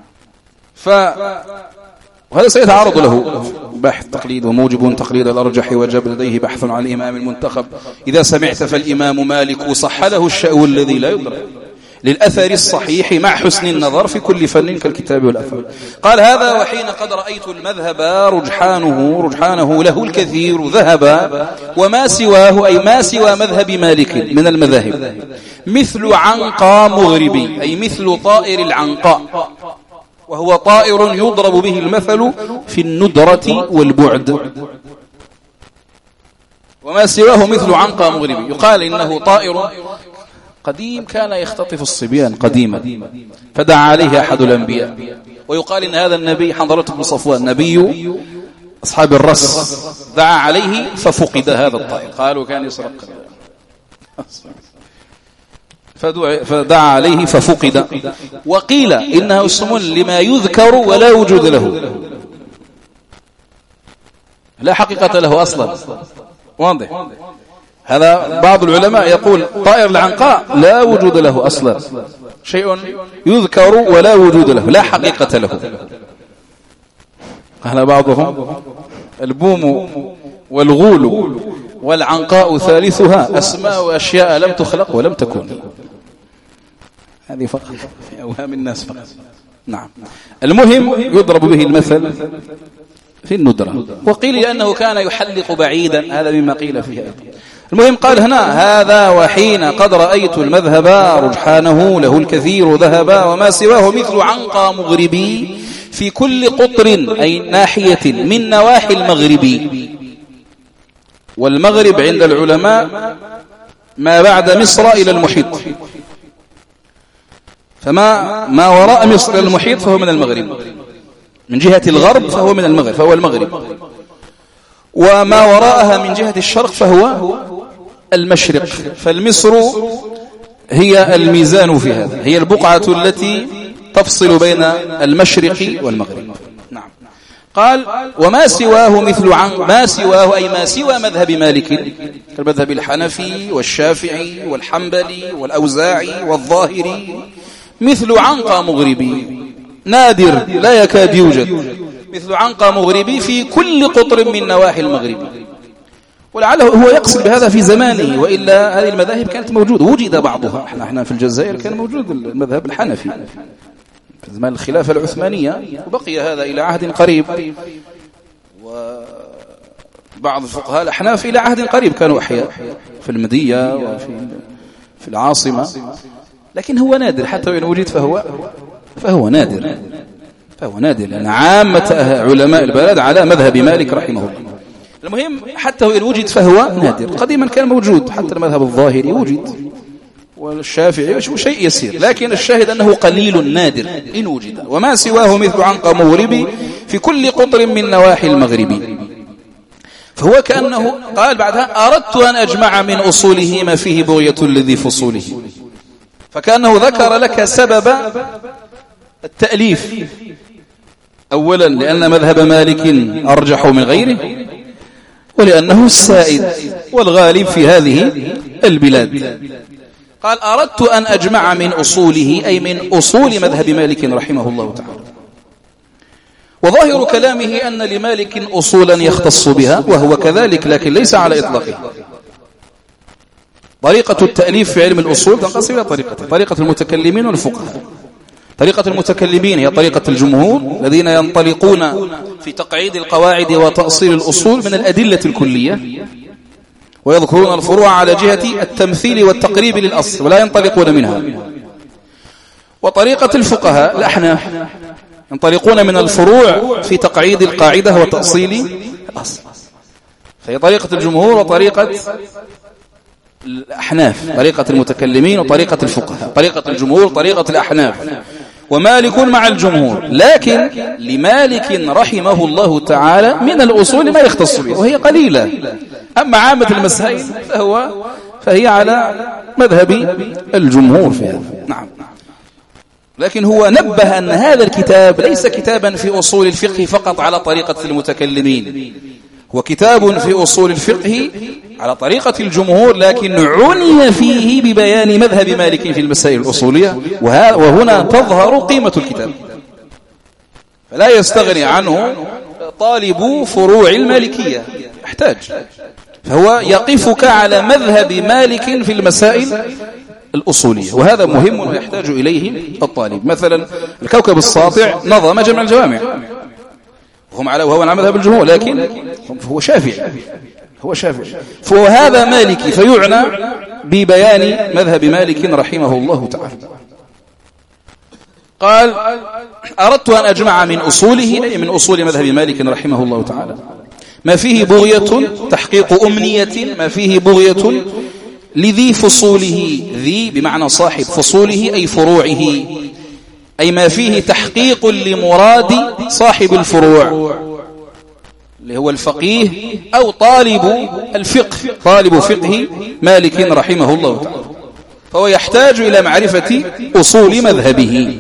وهذا سيتعرض له بحث تقليد وموجب تقليد الأرجح، وجب لديه بحث عن الإمام المنتخب. إذا سمعت فالإمام مالك صح له الشأو الذي لا يدرك للأثر الصحيح مع حسن النظر في كل فن كالكتاب والأثر. قال: هذا وحين قد رأيت المذهب رجحانه له الكثير ذهب، وما سواه أي ما سوى مذهب مالك من المذاهب مثل عنقى مغربي، أي مثل طائر العنقاء، وهو طائر يضرب به المثل في الندرة والبعد. وما سواه مثل عنقى مغربي، يقال إنه طائر قديم كان يختطف الصبيان قديما، فدعا عليه أحد الأنبياء، ويقال إن هذا النبي حضرة بن صفوان نبي أصحاب الرس، دعا عليه ففقد هذا الطائر، قالوا كان يسرق، فدعا عليه ففقد. وقيل إنه اسم لما يذكر ولا وجود له، لا حقيقة له أصلا. واضح؟ هذا بعض العلماء يقول طائر العنقاء لا وجود له أصلا، شيء يذكر ولا وجود له، لا حقيقة له. قال بعضهم: البوم والغول والعنقاء ثالثها، أسماء وأشياء لم تخلق ولم تكن. هذه فقط في أوهام الناس فقط. نعم. المهم يضرب به المثل في الندرة. وقيل لأنه كان يحلق بعيدا، هذا مما قيل فيه. المهم قال هنا: هذا وحين قد رأيت المذهب رجحانه له الكثير ذهب، وما سواه مثل عنقى مغربي في كل قطر، أي ناحية من نواحي المغرب. والمغرب عند العلماء ما بعد مصر إلى المحيط، فما وراء مصر إلى المحيط فهو من المغرب، من جهة الغرب فهو من المغرب، فهو المغرب. وما وراءها من جهة الشرق فهو المشرق. فالمصر هي الميزان في هذا، هي البقعة التي تفصل بين المشرق والمغرب. نعم. قال: وما سواه مثل ما سواه أي ما سوى مذهب مالك كالمذهب الحنفي والشافعي والحنبلي والأوزاعي والظاهري مثل عنقى مغربي، نادر لا يكاد يوجد مثل عنقى مغربي في كل قطر من نواحي المغرب. ولعله هو يقصد بهذا في زمانه، وإلا هذه المذاهب كانت موجودة، وجد بعضها. احنا في الجزائر كان موجود المذهب الحنفي في زمان الخلافة العثمانية، وبقي هذا إلى عهد قريب، وبعض الفقهاء الأحناف إلى عهد قريب كانوا أحياء في المدية وفي العاصمة، لكن هو نادر، حتى وإن وجد فهو نادر، لأن عامة علماء البلد على مذهب مالك رحمه الله. المهم حتى وإن وجد فهو نادر. قديما كان موجود، حتى المذهب الظاهري وجد، والشافعي شيء يسير، لكن الشاهد أنه قليل نادر إن وجد. وما سواه مثل عنقى مغربي في كل قطر من نواحي المغرب. فهو كأنه قال بعدها: أردت أن أجمع من أصوله ما فيه بغية لذي فصوله. فكأنه ذكر لك سبب التأليف. أولا لأن مذهب مالك أرجح من غيره، ولأنه السائد والغالب في هذه البلاد. قال: أردت أن أجمع من أصوله، أي من أصول مذهب مالك رحمه الله تعالى. وظاهر كلامه أن لمالك أصولا يختص بها، وهو كذلك لكن ليس على إطلاقه. طريقة التأليف في علم الأصول تنقسم إلى طريقتين: طريقة المتكلمين والفقهاء. طريقة المتكلمين هي طريقة الجمهور الذين ينطلقون في تقعيد القواعد وتأصيل الأصول من الأدلة الكلية، ويذكرون الفروع على جهة التمثيل والتقريب للأصل ولا ينطلقون منها. وطريقة الفقهاء الأحناف ينطلقون من الفروع في تقعيد القاعدة وتأصيل الأصل. فهي طريقة الجمهور وطريقة الأحناف، طريقة المتكلمين وطريقة الفقهاء. طريقة الجمهور طريقة الأحناف، ومالك مع الجمهور. لكن لمالك رحمه الله تعالى من الأصول ما يختص به، وهي قليلة. أما عامة المسائل فهي على مذهب الجمهور في هذا. نعم. لكن هو نبه أن هذا الكتاب ليس كتابا في أصول الفقه فقط على طريقة المتكلمين، هو كتاب في أصول الفقه على طريقة الجمهور، لكن عني فيه ببيان مذهب مالك في المسائل الأصولية، وهنا تظهر قيمة الكتاب، فلا يستغني عنه طالب فروع المالكية، يحتاج. فهو يقفك على مذهب مالك في المسائل الأصولية، وهذا مهم ويحتاج إليه الطالب. مثلا الكوكب الساطع نظم جمع الجوامع، وهو على مذهب الجمهور، لكن هو شافعي، فهو هذا مالكي، فيعنى ببيان مذهب مالك رحمه الله تعالى. قال: أردت أن أجمع من أصوله، من أصول مذهب مالك رحمه الله تعالى، ما فيه بغية تحقيق أمنية، ما فيه بغية لذي فصوله، ذي بمعنى صاحب، فصوله أي فروعه، أي ما فيه تحقيق لمراد صاحب الفروع اللي هو الفقيه أو طالب الفقه، طالب فقه مالك رحمه الله تعالى، فهو يحتاج إلى معرفة أصول مذهبه.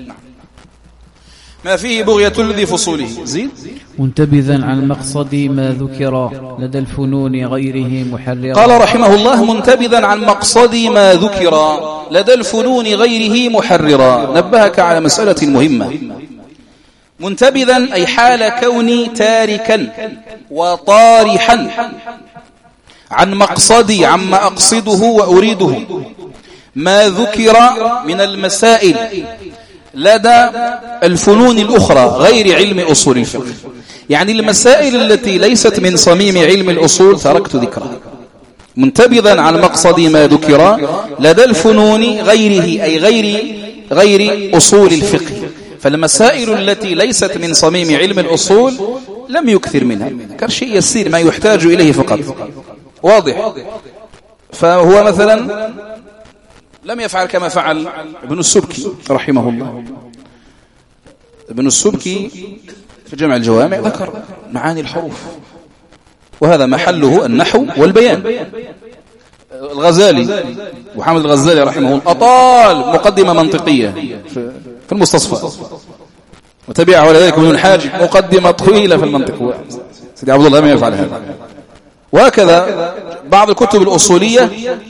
ما فيه بغية لذي فصوله. زيد: منتبذا عن مقصد ما ذكر لدى الفنون غيره محررا. قال رحمه الله: منتبذا عن مقصد ما ذكر لدى الفنون غيره محررا. نبهك على مسألة مهمة. منتبذا أي حال كوني تاركا وطارحا عن مقصدي، عما أقصده وأريده، ما ذكر من المسائل لدى الفنون الأخرى غير علم أصول الفقه. يعني المسائل التي ليست من صميم علم الأصول تركت ذكرها. منتبذا عن مقصد ما ذكر لدى الفنون غيره، أي غير أصول الفقه. فالمسائل التي ليست من صميم علم الأصول لم يكثر منها، كالشيء يسير ما يحتاج إليه فقط. واضح؟ فهو مثلا لم يفعل كما فعل ابن السبكي رحمه الله. ابن السبكي في جمع الجوامع ذكر معاني الحروف، وهذا محله النحو والبيان. الغزالي محمد الغزالي رحمه الله أطال مقدمة منطقية في المستصفى، وتبعه على ذلك ابن الحاج مقدمة طويلة في المنطق. سيدي عبد الله لم يفعل هذا. وهكذا بعض الكتب الأصولية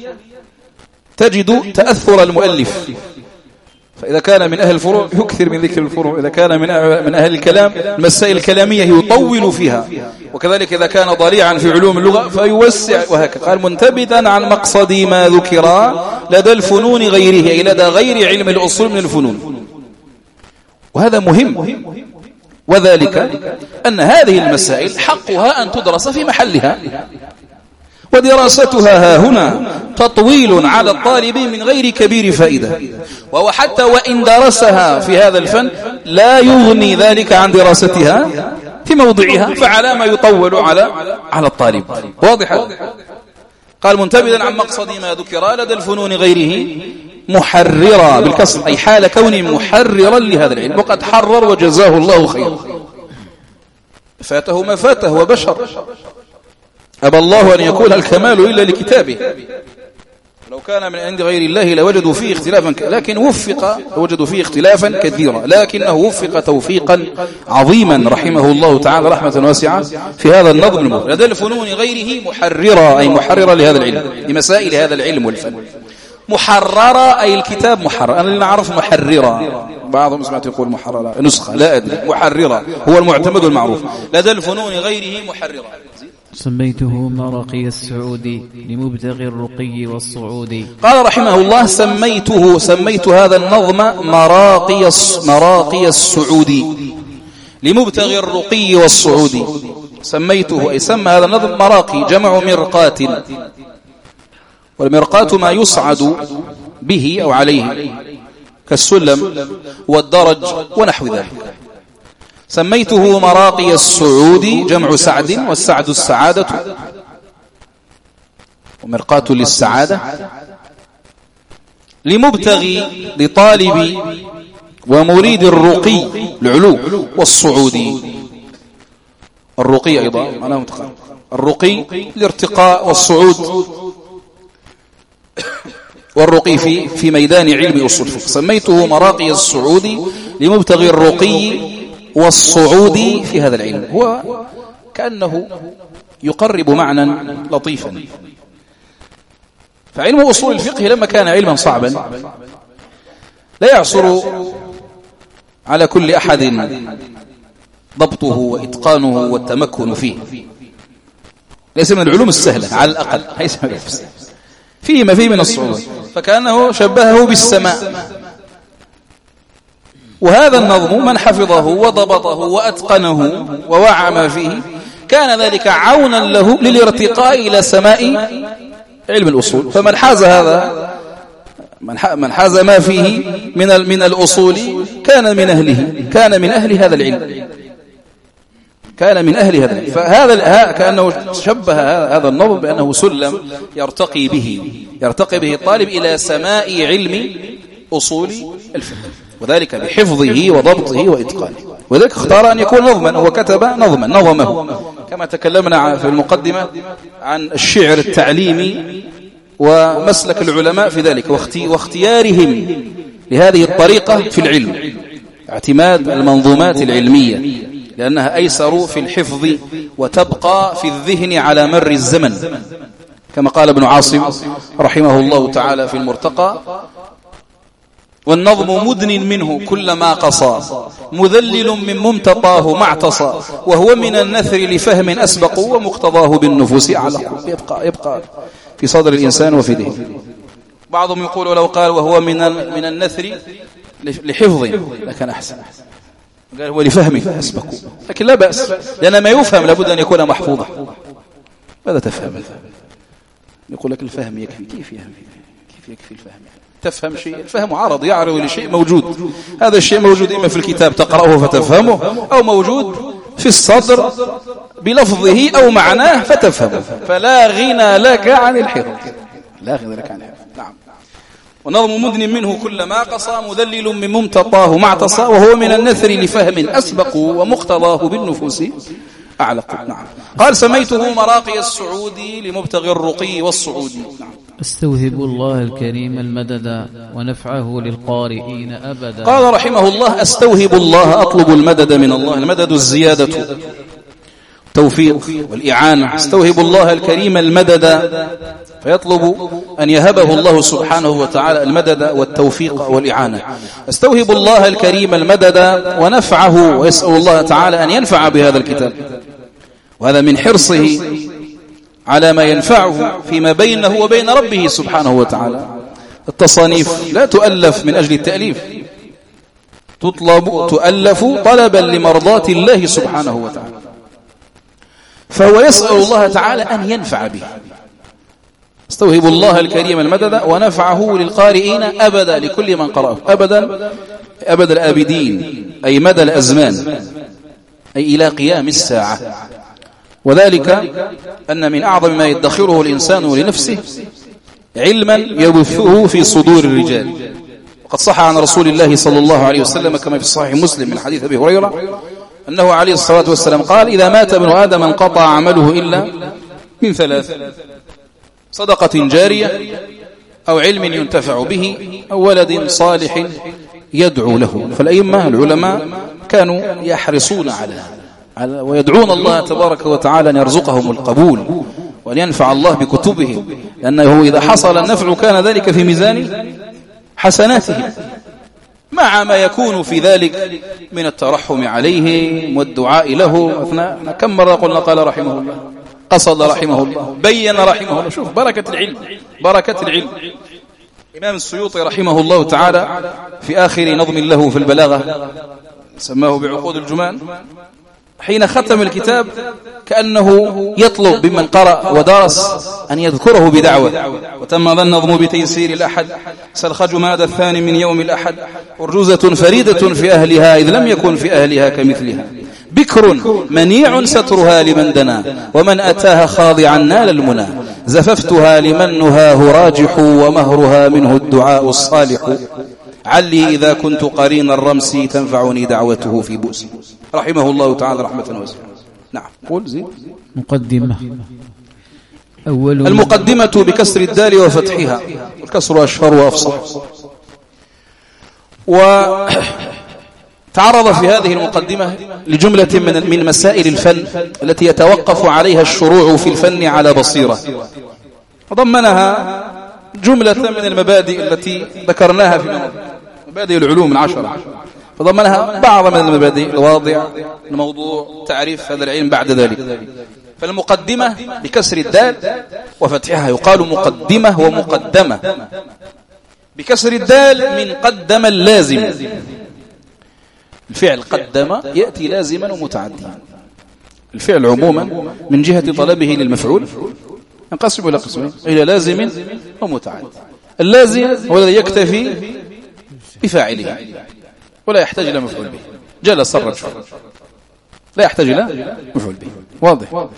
تجد تأثر المؤلف، فإذا كان من أهل الفروع يكثر من ذكر الفروع، إذا كان من أهل الكلام المسائل الكلامية يطول فيها، وكذلك إذا كان ضليعا في علوم اللغة فيوسع، وهكذا. قال: منتبذا عن مقصد ما ذكر لدى الفنون غيره، أي لدى غير علم الأصول من الفنون. وهذا مهم، وذلك أن هذه المسائل حقها أن تدرس في محلها، ودراستها هنا تطويل على الطالب من غير كبير فائدة. وهو حتى وإن درسها في هذا الفن لا يغني ذلك عن دراستها في موضعها، فعلى ما يطول على الطالب. واضح؟ قال: منتبذا عن مقصد ما ذكر لدى الفنون غيره محررا بالكسر، أي حال كونه محررا لهذا العلم، وقد حرر وجزاه الله خيرا. فاته ما فاته، وبشر أبى الله أن يكون الكمال إلا لكتابه، لو كان من عند غير الله لوجدوا فيه اختلافا، لكن وجدوا فيه اختلافا كثيرا، لكنه وفق توفيقا عظيما رحمه الله تعالى رحمة واسعة في هذا النظم المهم. لدى الفنون غيره محررا، أي محررا لهذا العلم، لمسائل هذا العلم والفن. محررا أي الكتاب محرر، أنا اللي نعرف محررا، بعضهم سمعت يقول محررة، نسخة لا أدري، محررة هو المعتمد المعروف لدى الفنون غيره محررة. سميته مراقي السعودي لمبتغي الرقي والصعود. قال رحمه الله: سميت هذا النظم مراقي السعودي لمبتغي الرقي والصعود. سميته أي سمى هذا النظم مراقي، جمع مرقاة، والمرقاة ما يصعد به أو عليه كالسلم والدرج ونحو ذلك. سميته مراقي السعود، جمع سعد، والسعد السعادة، ومرقاة للسعادة، لمبتغي لطالب ومريد الرقي العلو والصعود. الرقي أيضا معناه متقارب، الرقي الارتقاء والصعود، والرقي في ميدان علم أصول الفقه. سميته مراقي السعود لمبتغي الرقي والصعود في هذا العلم. هو كأنه يقرب معنى لطيفا. فعلم أصول الفقه لما كان علما صعبا لا يعصر على كل أحد ضبطه وإتقانه والتمكن فيه، ليس من العلوم السهلة على الأقل، فيه ما فيه من الصعوبة، فكأنه شبهه بالسماء. وهذا النظم من حفظه وضبطه وأتقنه ووعى ما فيه كان ذلك عونا له للارتقاء إلى سماء علم الأصول. فمن حاز هذا، من حاز ما فيه من الأصول كان من أهله، كان من أهل هذا العلم، كان من أهل هذا العلم. فهذا كأنه شبه هذا النظم بأنه سلم يرتقي به الطالب إلى سماء علم أصول الفقه، وذلك بحفظه وضبطه وإتقانه. وذلك اختار أن يكون نظما، هو كتب نظمه كما تكلمنا في المقدمة عن الشعر التعليمي ومسلك العلماء في ذلك واختيارهم لهذه الطريقة في العلم، اعتماد المنظومات العلمية لأنها أيسر في الحفظ وتبقى في الذهن على مر الزمن، كما قال ابن عاصم رحمه الله تعالى في المرتقى: والنظم مدن منه كل ما قصى، مذلل من ممتطاه ما اعتصى، وهو من النثر لفهم أسبق، ومقتضاه بالنفوس أعلق. يبقى في صدر الإنسان وفي ذهنه. بعضهم يقول لو قال وهو من النثر لحفظ لكان أحسن، قال هو لفهمه أسبق، لكن لا بأس، لأن ما يفهم لابد أن يكون محفوظا. ماذا تفهم؟ يقول لك الفهم يكفي. كيف يكفي الفهم؟ تفهم شيء، الفهم عرض يعرض لشيء موجود، هذا الشيء موجود إما في الكتاب تقرأه فتفهمه، أو موجود في الصدر بلفظه أو معناه فتفهمه، فلا غنى لك عن الحفظ، لا غنى لك عن الحفظ. نعم. ونظم مدن منه كل ما قصى، مذلل من ممتطاه ما اعتصى، وهو من النثر لفهم أسبق، ومقتضاه بالنفوس أعلق. نعم. قال: سميته مراقي السعودي لمبتغي الرقي والصعود. نعم. استوهب الله الكريم المدد ونفعه للقارئين أبدا. قال رحمه الله: استوهب الله، أطلب المدد من الله. المدد الزيادة، التوفيق والإعانة. استوهب الله الكريم المدد، فيطلب أن يهبه الله سبحانه وتعالى المدد والتوفيق والإعانة. استوهب الله الكريم المدد ونفعه، ويسأل الله تعالى أن ينفع بهذا الكتاب، وهذا من حرصه على ما ينفعه فيما بينه وبين ربه سبحانه وتعالى. التصانيف لا تؤلف من أجل التأليف، تؤلف طلبا لمرضاة الله سبحانه وتعالى، فهو يسأل الله تعالى أن ينفع به. استوهب الله الكريم المدد ونفعه للقارئين أبدا، لكل من قرأه أبدا، أبد الآبدين، أي مدى الأزمان، أي إلى قيام الساعة. وذلك أن من أعظم ما يدخره الإنسان لنفسه علما يبثه في صدور الرجال. وقد صح عن رسول الله صلى الله عليه وسلم كما في صحيح مسلم من حديث أبي هريرة أنه عليه الصلاة والسلام قال: إذا مات ابن آدم انقطع عمله إلا من ثلاث: صدقة جارية، أو علم ينتفع به، أو ولد صالح يدعو له. فالأئمة العلماء كانوا يحرصون على ويدعون الله تبارك وتعالى أن يرزقهم القبول وأن ينفع الله بكتبه، لأنه إذا حصل النفع كان ذلك في ميزان حسناتهم. مع ما يكون في ذلك من الترحم عليه والدعاء له أثناء. كم مرة قلنا قال رحمه الله، قصد رحمه الله، بين رحمه الله. شوف بركة العلم، بركة العلم. إمام السيوطي رحمه الله تعالى في آخر نظم له في البلاغة سماه بعقود الجمان، حين ختم الكتاب كأنه يطلب بمن قرأ ودرس أن يذكره بدعوة. وتم ذا النظم بتيسير الأحد، سلخ جماد الثاني من يوم الأحد، أرجوزة فريدة في أهلها إذ لم يكن في أهلها كمثلها، بكر منيع سترها لمن دنا، ومن أتاها خاضعا نال المنى، زففتها لمن نهاه راجح، ومهرها منه الدعاء الصالح، علي إذا كنت قرين الرمس تنفعني دعوته في بؤسي. رحمه الله تعالى رحمة واسعة. نعم قول زيد. مقدمة. المقدمة بكسر الدال وفتحها، والكسر أشهر وأفصح. وتعرض في هذه المقدمة لجملة من مسائل الفن التي يتوقف عليها الشروع في الفن على بصيرة، وضمنها جملة من المبادئ التي ذكرناها في مبادئ العلوم 10، فضمنها بعض من المبادئ: الواضع، الموضوع، تعريف هذا العلم بعد ذلك. فالمقدمة بكسر الدال وفتحها يقال مقدمة ومقدمة. بكسر الدال من قدم اللازم، الفعل قدم يأتي لازما ومتعديا. الفعل عموما من جهة طلبه للمفعول ينقسم إلى قسمين: إلى لازم ومتعدي. اللازم هو الذي يكتفي بفاعله ولا يحتاج إلى مفعول به، جلس الرجل لا يحتاج إلى مفعول به، واضح.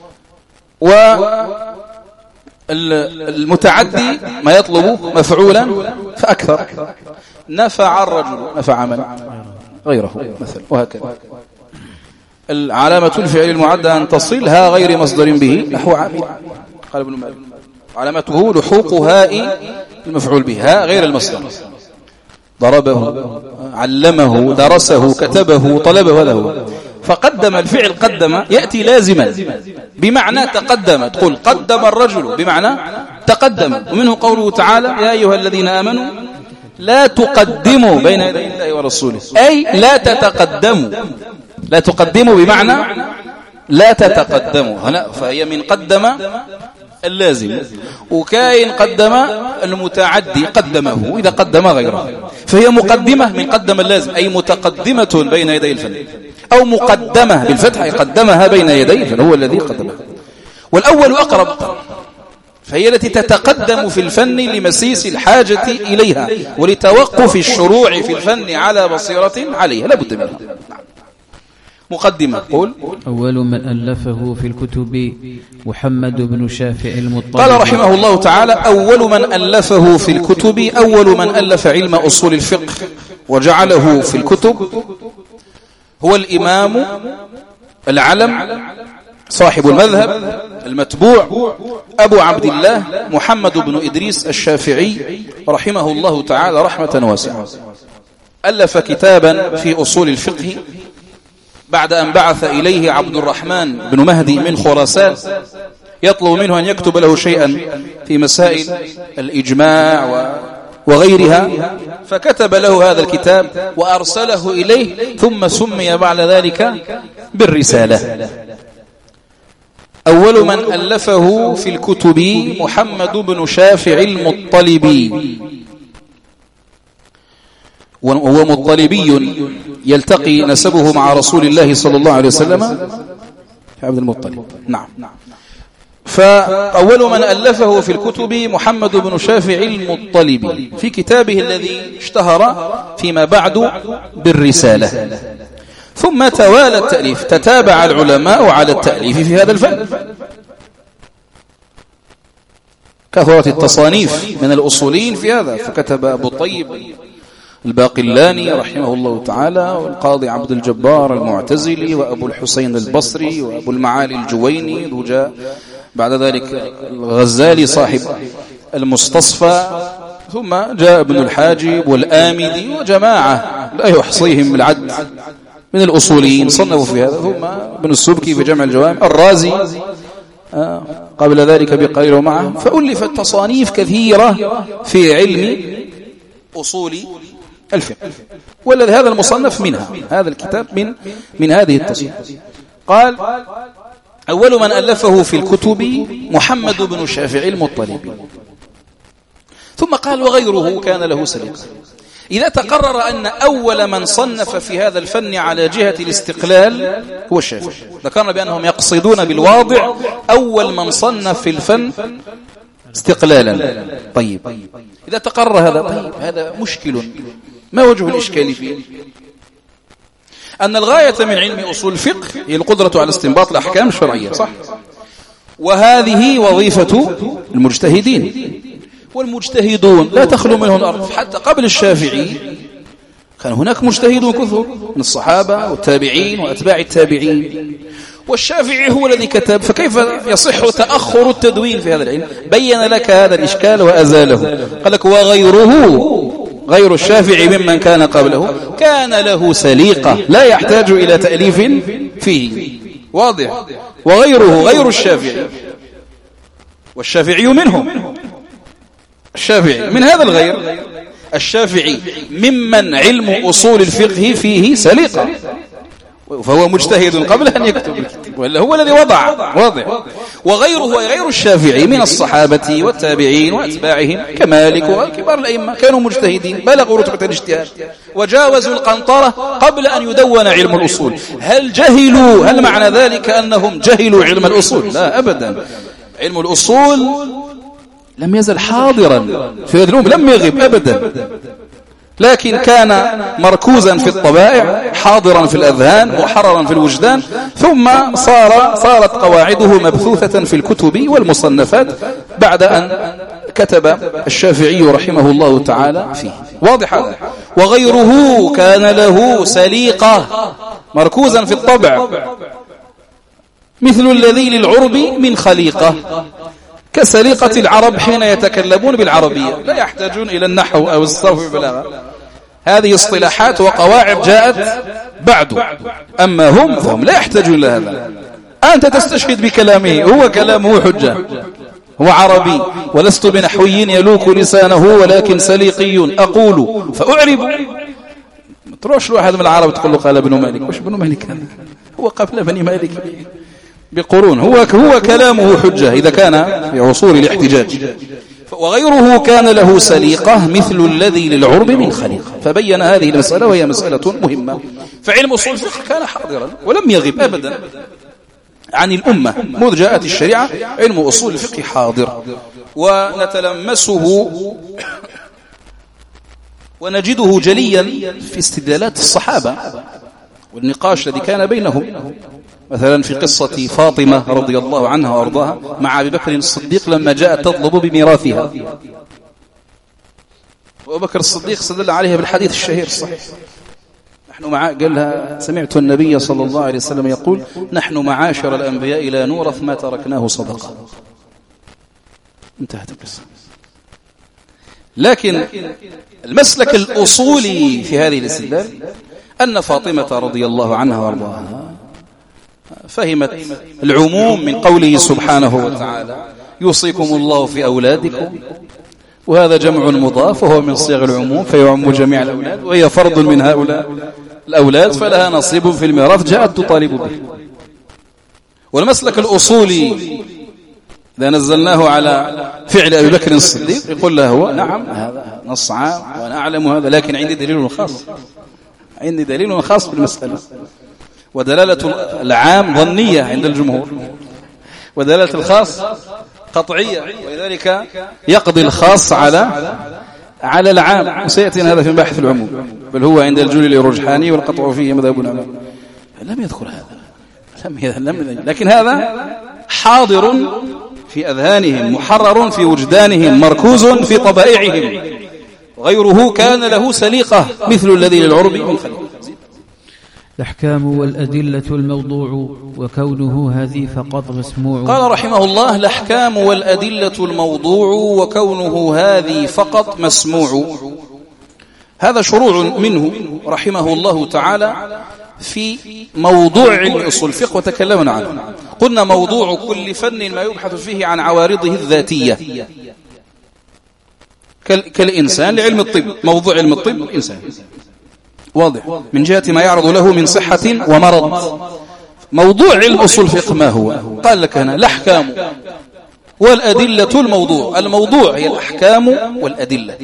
والمتعدي ما يطلب مفعولا فأكثر: نفع الرجل، نفع من غيره مثلا، وهكذا. العلامة الفعل المعدة أن تصلها غير مصدر به، نحو عامل. قال ابن مالك: علامته لحوق هاء المفعول به، هاء غير المصدر. ضربه، علمه، درسه، كتبه، طلبه، هذا هو. فقدم الفعل قدم يأتي لازما بمعنى تقدم، تقول قدم الرجل بمعنى تقدم. ومنه قوله تعالى: يا أيها الذين آمنوا لا تقدموا بين يدي الله ورسوله، أي لا تتقدموا. لا تقدموا بمعنى لا تتقدموا هنا، فهي من قدم اللازم. وكاين قدم المتعدي قدمه إذا قدم غيره، فهي مقدمة من قدم اللازم، أي متقدمة بين يدي الفن، أو مقدمة بالفتح أي قدمها بين يدي الفن، هو الذي قدمها. والأول أقرب، فهي التي تتقدم في الفن لمسيس الحاجة إليها ولتوقف الشروع في الفن على بصيرة عليها، لا بد منها. مقدمة. قول: أول من ألفه في الكتب محمد بن شافع المطلب. قال رحمه الله تعالى: أول من ألفه في الكتب، أول من ألف علم أصول الفقه وجعله في الكتب هو الإمام العلم صاحب المذهب المتبوع أبو عبد الله محمد بن إدريس الشافعي رحمه الله تعالى رحمة واسعة. ألف كتابا في أصول الفقه بعد أن بعث إليه عبد الرحمن بن مهدي من خراسان يطلب منه أن يكتب له شيئا في مسائل الإجماع وغيرها، فكتب له هذا الكتاب وأرسله إليه، ثم سمي بعد ذلك بالرسالة. أول من ألفه في الكتب محمد بن شافع المطلبي، وهو مطلبي يلتقي نسبه مع رسول الله صلى الله عليه وسلم في عبد المطلب. نعم. فأول من ألفه في الكتب محمد بن شافع المطلبي في كتابه الذي اشتهر فيما بعد بالرسالة. ثم توالى التأليف، تتابع العلماء على التأليف في هذا الفن، كثرت التصانيف من الأصولين في هذا، فكتب أبو طيب الباقلاني رحمه الله تعالى، والقاضي عبد الجبار المعتزلي، وأبو الحسين البصري، وأبو المعالي الجويني، وجاء بعد ذلك الغزالي صاحب المستصفى، ثم جاء ابن الحاجب والآمدي وجماعة لا يحصيهم العد من الأصوليين صنفوا في هذا، ثم ابن السبكي في جمع الجوامع، الرازي قبل ذلك بقليل ومعه. فألفت تصانيف كثيرة في علم أصول الفقه. والذي هذا المصنف منها، هذا الكتاب من هذه التصنيف. قال: أول من ألفه في الكتب محمد بن شافعي المطلبي. ثم قال: وغيره كان له سليقة. إذا تقرر أن أول من صنف في هذا الفن على جهة الاستقلال هو الشافعي، ذكرنا بأنهم يقصدون بالواضع أول من صنف في الفن استقلالا. طيب، إذا تقرر هذا، طيب هذا مشكل، ما وجه الإشكال فيه؟ أن الغاية من علم أصول الفقه هي القدرة على استنباط الأحكام الشرعية، صح؟ وهذه وظيفة المجتهدين، والمجتهدون لا تخلو منه الأرض. حتى قبل الشافعي كان هناك مجتهدون كثر من الصحابة والتابعين وأتباع التابعين، والشافعي هو الذي كتب، فكيف يصح تأخر التدوين في هذا العلم؟ بين لك هذا الإشكال وأزاله. قال لك: وغيره، غير الشافعي ممن كان قبله كان له سليقة لا يحتاج إلى تأليف فيه. واضح؟ وغيره غير الشافعي، والشافعي منهم، الشافعي من هذا الغير، الشافعي ممن علم أصول الفقه فيه سليقة، فهو مجتهد قبل أن يكتب الكتاب، ولا هو الذي وضع. واضح؟ وغيره غير الشافعي من الصحابة والتابعين وأتباعهم كمالك وكبار الأئمة كانوا مجتهدين، بلغوا رتبة الاجتهاد وجاوزوا القنطرة قبل أن يدون علم الأصول. هل جهلوا؟ هل معنى ذلك أنهم جهلوا علم الأصول؟ لا أبدا. علم الأصول لم يزل حاضرا في هذه الأمة، لم يغب أبدا، لكن كان مركوزا في الطبائع، حاضرا في الأذهان، محررا في الوجدان، ثم صارت قواعده مبثوثة في الكتب والمصنفات بعد أن كتب الشافعي رحمه الله تعالى فيه. واضح هذا؟ وغيره كان له سليقة، مركوزا في الطبع، مثل الذي للعرب من خليقة، كسليقة العرب حين يتكلمون بالعربية، لا يحتاجون إلى النحو أو الصرف بالبلاغة. هذه اصطلاحات وقواعد جاءت بعد، أما هم لا يحتاجون إلى هذا. أنت تستشهد بكلامه، هو كلامه حجة، هو عربي، ولست بنحوي يلوك لسانه ولكن سليقي أقول فأعرب. ما تروحش لواحد من العرب تقول له قال ابن مالك، وش ابن مالك هذا؟ هو قبل بني مالك بقرون، هو كلامه حجة إذا كان في عصور الاحتجاج. وغيره كان له سليقة مثل الذي للعرب من خليقة. فبين هذه المسألة وهي مسألة مهمة. فعلم أصول الفقه كان حاضرا ولم يغب أبدا عن الأمة منذ جاءت الشريعة. علم أصول الفقه حاضر ونتلمسه ونجده جليا في استدلالات الصحابة والنقاش الذي كان بينهم، مثلا في قصة فاطمة رضي الله عنها وأرضاها مع أبي بكر الصديق لما جاءت تطلب بميراثها، وأبو بكر الصديق استدل عليها بالحديث الشهير الصحيح، قال لها: سمعت النبي صلى الله عليه وسلم يقول: نحن معاشر الأنبياء لا نورث ما تركناه صدقة. انتهت القصة. لكن المسلك الأصولي في هذه الاستدلال أن فاطمة رضي الله عنها وارضاها فهمت العموم من قوله سبحانه وتعالى: يوصيكم الله في أولادكم، وهذا جمع مضاف وهو من صيغ العموم فيعم جميع الأولاد، وهي فرض من هؤلاء الأولاد فلها نصيب في الميراث جاءت تطالب به. والمسلك الأصولي إذا نزلناه على فعل أبي بكر الصديق يقول له هو نعم هذا نص عام وأنا أعلم هذا، لكن عندي دليل خاص، عندي دليل خاص في المسألة. ودلالة العام ظنية عند الجمهور، ودلالة الخاص قطعية، ولذلك يقضي الخاص على العام، وسيأتي هذا في بحث العموم، بل هو عند الجليل الرجحاني والقطع فيه مذهب العلماء. لم يذكر هذا، لكن هذا حاضر في أذهانهم، محرر في وجدانهم، مركوز في طبائعهم. غيره كان له سليقة مثل الذي للعرب من خليقة. الأحكام والأدلة الموضوع وكونه هذه فقط مسموع. قال رحمه الله: الأحكام والأدلة الموضوع وكونه هذه فقط مسموع. هذا شروع منه رحمه الله تعالى في موضوع علم أصول الفقه وتكلمنا عنه. قلنا موضوع كل فن ما يبحث فيه عن عوارضه الذاتية، كالإنسان لعلم الطب، موضوع علم الطب الإنسان واضح من جهة ما يعرض له من صحة ومرض. موضوع علم أصول الفقه ما هو؟ قال لك هنا الأحكام والأدلة. الموضوع هي الأحكام والأدلة،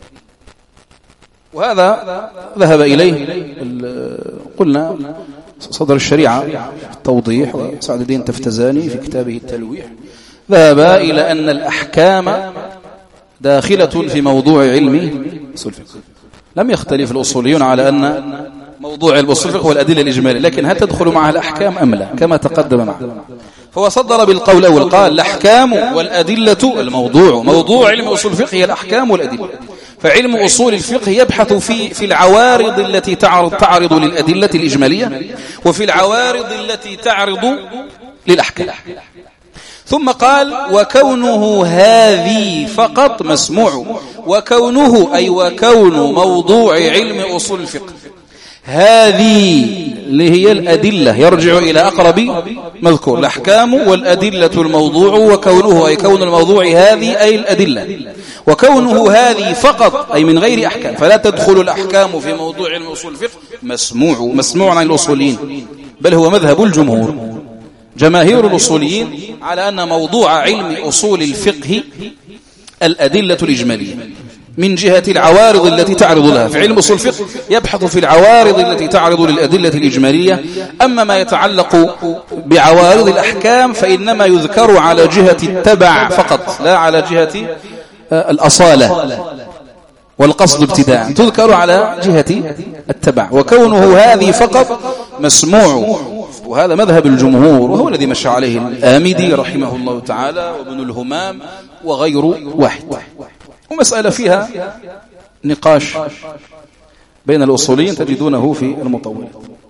وهذا ذهب إليه قلنا صدر الشريعة التوضيح وسعد الدين تفتزاني في كتابه التلويح، ذهب إلى أن الأحكام داخلة في موضوع علم أصول الفقه. لم يختلف الأصوليون على أن موضوع الأصول الفقه والأدلة الإجمالية، لكن هل تدخل معها الأحكام أم لا كما تقدم معه؟ فهو صدر بالقول الأول، قال الأحكام والأدلة موضوع علم أصول الفقه هي الأحكام والأدلة. فعلم أصول الفقه يبحث في العوارض التي تعرض للأدلة الإجمالية وفي العوارض التي تعرض للأحكام. ثم قال وكونه هذه فقط مسموع، وكونه أي وكون موضوع علم أصول الفقه هذه اللي هي الأدلة يرجع إلى أقرب مذكور، الأحكام والأدلة الموضوع، وكونه أي كون الموضوع هذه أي الأدلة، وكونه هذه فقط أي من غير أحكام، فلا تدخل الأحكام في موضوع علم أصول الفقه. مسموع عن الأصوليين، بل هو مذهب الجمهور جماهير الأصوليين على أن موضوع علم أصول الفقه الأدلة الإجمالية من جهة العوارض التي تعرض لها. في علم أصول الفقه يبحث في العوارض التي تعرض للأدلة الإجمالية، أما ما يتعلق بعوارض الأحكام فإنما يذكر على جهة التبع فقط، لا على جهة الأصالة والقصد ابتداء، تذكر على جهة التبع. وكونه هذه فقط مسموع، وهذا مذهب الجمهور، وهو الذي مشى عليه الآمدي رحمه الله تعالى وابن الهمام وغير واحد. ومسألة فيها نقاش بين الأصوليين تجدونه في المطول،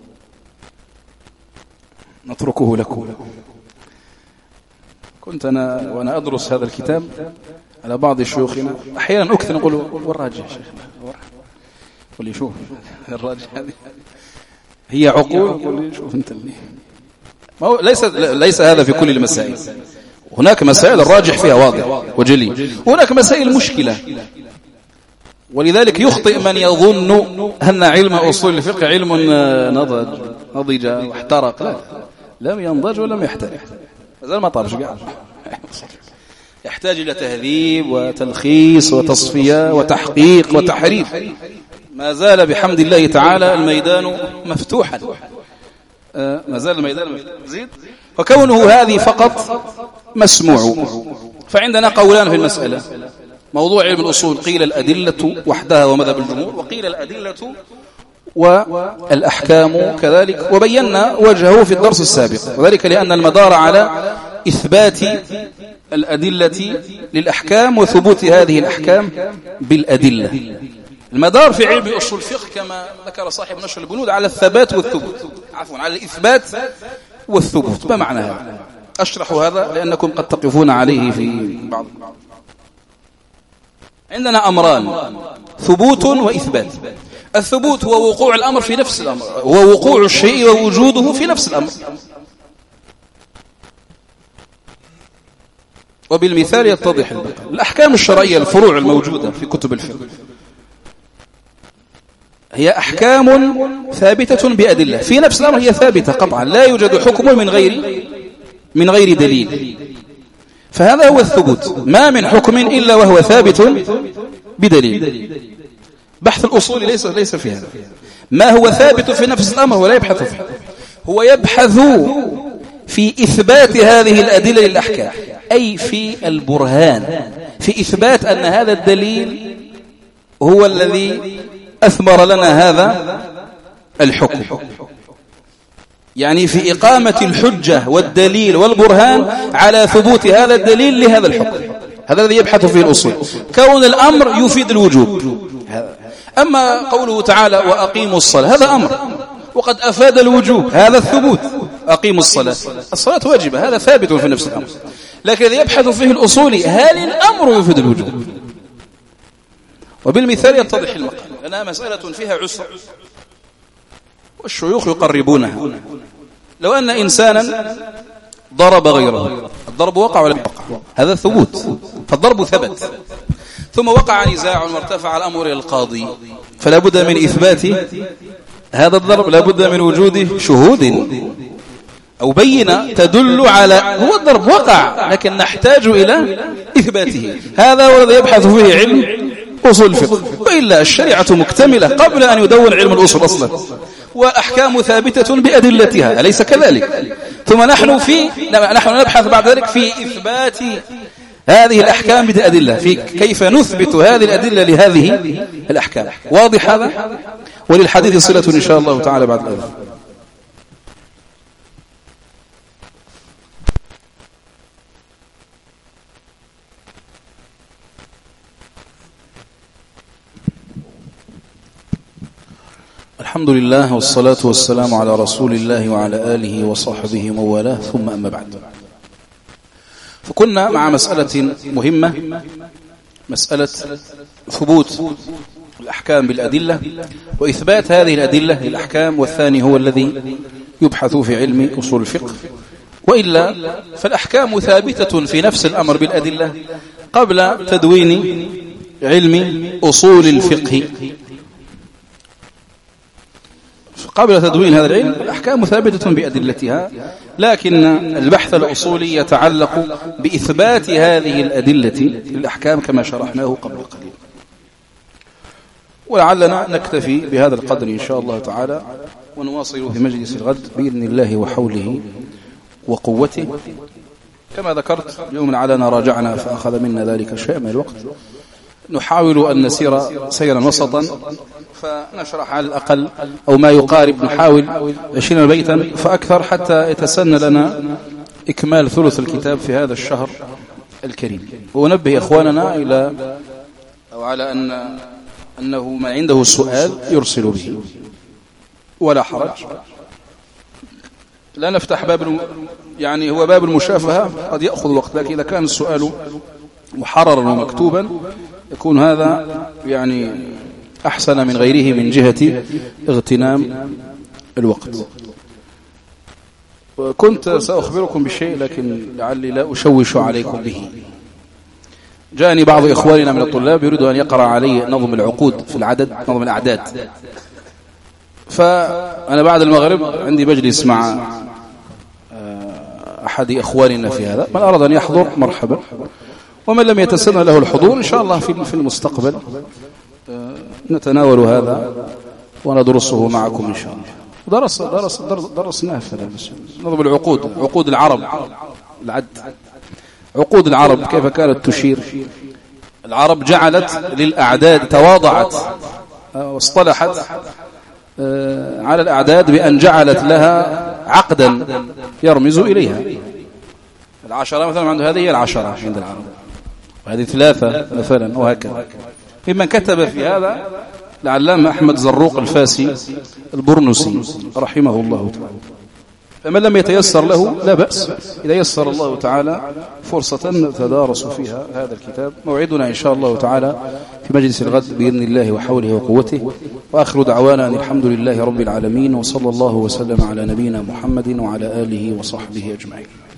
نتركه لكم. كنت أنا وأنا أدرس هذا الكتاب على بعض شيوخنا أحيانا أكثر نقول والراجح شيخنا، قل لي شوف الراجح هذه هي عقول، قل لي شوف أنت ليس هذا في كل المسائل. هناك مسائل الراجح فيها واضح وجلي، هناك مسائل مشكلة، ولذلك يخطئ من يظن أن علم أصول الفقه علم نضج واحترق. لا، لم ينضج ولم يحترق، هذا ما طارش قاعد، يحتاج إلى تهذيب وتلخيص وتصفية وتحقيق وتحريف. ما زال بحمد الله تعالى الميدان مفتوحا، ما زال الميدان مزيد. وكونه هذه فقط مسموع، فعندنا قولان في المسألة. موضوع علم الأصول قيل الأدلة وحدها ومذهب الجمهور، وقيل الأدلة والأحكام كذلك، وبينا وجهه في الدرس السابق، وذلك لأن المدار على إثبات الأدلة للأحكام وثبوت هذه الأحكام بالأدلة. المدار في علم أصول الفقه كما ذكر صاحب نشر البنود على الثبات والثبوت، على الإثبات والثبوت. ما معنى هذا؟ أشرح هذا لأنكم قد تقفون عليه في بعض. عندنا أمران، ثبوت وإثبات. الثبوت هو وقوع الأمر في نفس الأمر، هو وقوع الشيء ووجوده في نفس الأمر. وبالمثال يتضح البقاء. الأحكام الشرعية الفروع الموجودة في كتب الفقه هي أحكام ثابتة بأدلة في نفس الأمر، هي ثابتة قطعا، لا يوجد حكم من غير دليل. فهذا هو الثبوت، ما من حكم إلا وهو ثابت بدليل. بحث الأصول ليس في هذا، ما هو ثابت في نفس الأمر ولا يبحث فيه، هو يبحث في إثبات هذه الأدلة للأحكام، أي في البرهان، في إثبات أن هذا الدليل هو الذي أثمر لنا هذا الحكم، يعني في إقامة الحجة والدليل والبرهان على ثبوت هذا الدليل لهذا الحكم. هذا الذي يبحث فيه الأصول، كون الأمر يفيد الوجوب. أما قوله تعالى وأقيموا الصلاة هذا أمر وقد أفاد الوجوب، هذا الثبوت. أقيموا الصلاة واجبة، هذا ثابت في نفس الأمر. لكن الذي يبحث فيه الأصول هل الأمر يفيد الوجوب؟ وبالمثال يتضح المقام، لأنها مسألة فيها عسر والشيوخ يقربونها. لو أن إنسانا ضرب غيره، الضرب وقع ولا وقع؟ هذا ثبوت، فالضرب ثبت. ثم وقع نزاع وارتفع الأمر إلى القاضي، فلا بد من إثبات هذا الضرب، لا بد من وجود شهود أو بينة تدل على هو الضرب وقع، لكن نحتاج إلى إثباته. هذا هو الذي يبحث فيه علم أصول الفقه، وإلا الشريعة مكتملة قبل أن يدون علم الأصول أصلا، وأحكام ثابتة بأدلتها، أليس كذلك؟ ثم نحن نبحث بعد ذلك في إثبات هذه الأحكام بأدلة، في كيف نثبت هذه الأدلة لهذه الأحكام. واضح هذا؟ وللحديث صلة إن شاء الله تعالى بعد الأذان. الحمد لله والصلاة والسلام على رسول الله وعلى آله وصحبه وموالاه، ثم أما بعد. فكنا مع مسألة مهمة، مسألة ثبوت الأحكام بالأدلة وإثبات هذه الأدلة للأحكام، والثاني هو الذي يبحث في علم أصول الفقه. وإلا فالأحكام ثابتة في نفس الأمر بالأدلة قبل تدوين علم أصول الفقه. قبل تدوين هذا العلم الأحكام ثابتة بأدلتها، لكن البحث الأصولي يتعلق بإثبات هذه الأدلة للأحكام كما شرحناه قبل قليل. ولعلنا نكتفي بهذا القدر إن شاء الله تعالى، ونواصل في مجلس الغد بإذن الله وحوله وقوته. كما ذكرت اليوم علينا راجعنا فأخذ منا ذلك شيء من الوقت، نحاول أن نسير سيرا وسطا، فنشرح على الأقل أو ما يقارب، نحاول 20 بيتا فأكثر حتى يتسنى لنا إكمال ثلث الكتاب في هذا الشهر الكريم. ونبه إخواننا إلى أو على أنه من عنده السؤال يرسل به ولا حرج، لا نفتح باب، يعني هو باب المشافهة قد يأخذ وقت، لكن إذا كان السؤال محررا ومكتوبا يكون هذا يعني أحسن من غيره من جهة اغتنام الوقت. وكنت سأخبركم بشيء لكن لعلي لا أشوش عليكم به. جاءني بعض إخواننا من الطلاب يريد أن يقرأ علي نظم العقود في العدد، نظم الأعداد. فأنا بعد المغرب عندي مجلس مع أحد إخواننا في هذا، من أراد أن يحضر مرحبا، ومن لم يتسنى له الحضور إن شاء الله في المستقبل نتناول هذا وندرسه معكم إن شاء الله. درسناه في نظم العقود، عقود العرب، العد، عقود العرب كيف كانت تشير. العرب جعلت للأعداد، تواضعت واصطلحت على الأعداد بأن جعلت لها عقدا يرمز إليها. العشرة مثلا عنده هذه هي العشرة عند العرب، وهذه ثلاثة مثلا، وهكذا. ممن كتب في هذا العلامة أحمد زروق الفاسي البرنسي رحمه الله تعالى. فمن لم يتيسر له لا بأس، إذا يسر الله تعالى فرصة نتدارس فيها هذا الكتاب. موعدنا إن شاء الله تعالى في مجلس الغد بإذن الله وحوله وقوته. وآخر دعوانا أن الحمد لله رب العالمين، وصلى الله وسلم على نبينا محمد وعلى آله وصحبه أجمعين.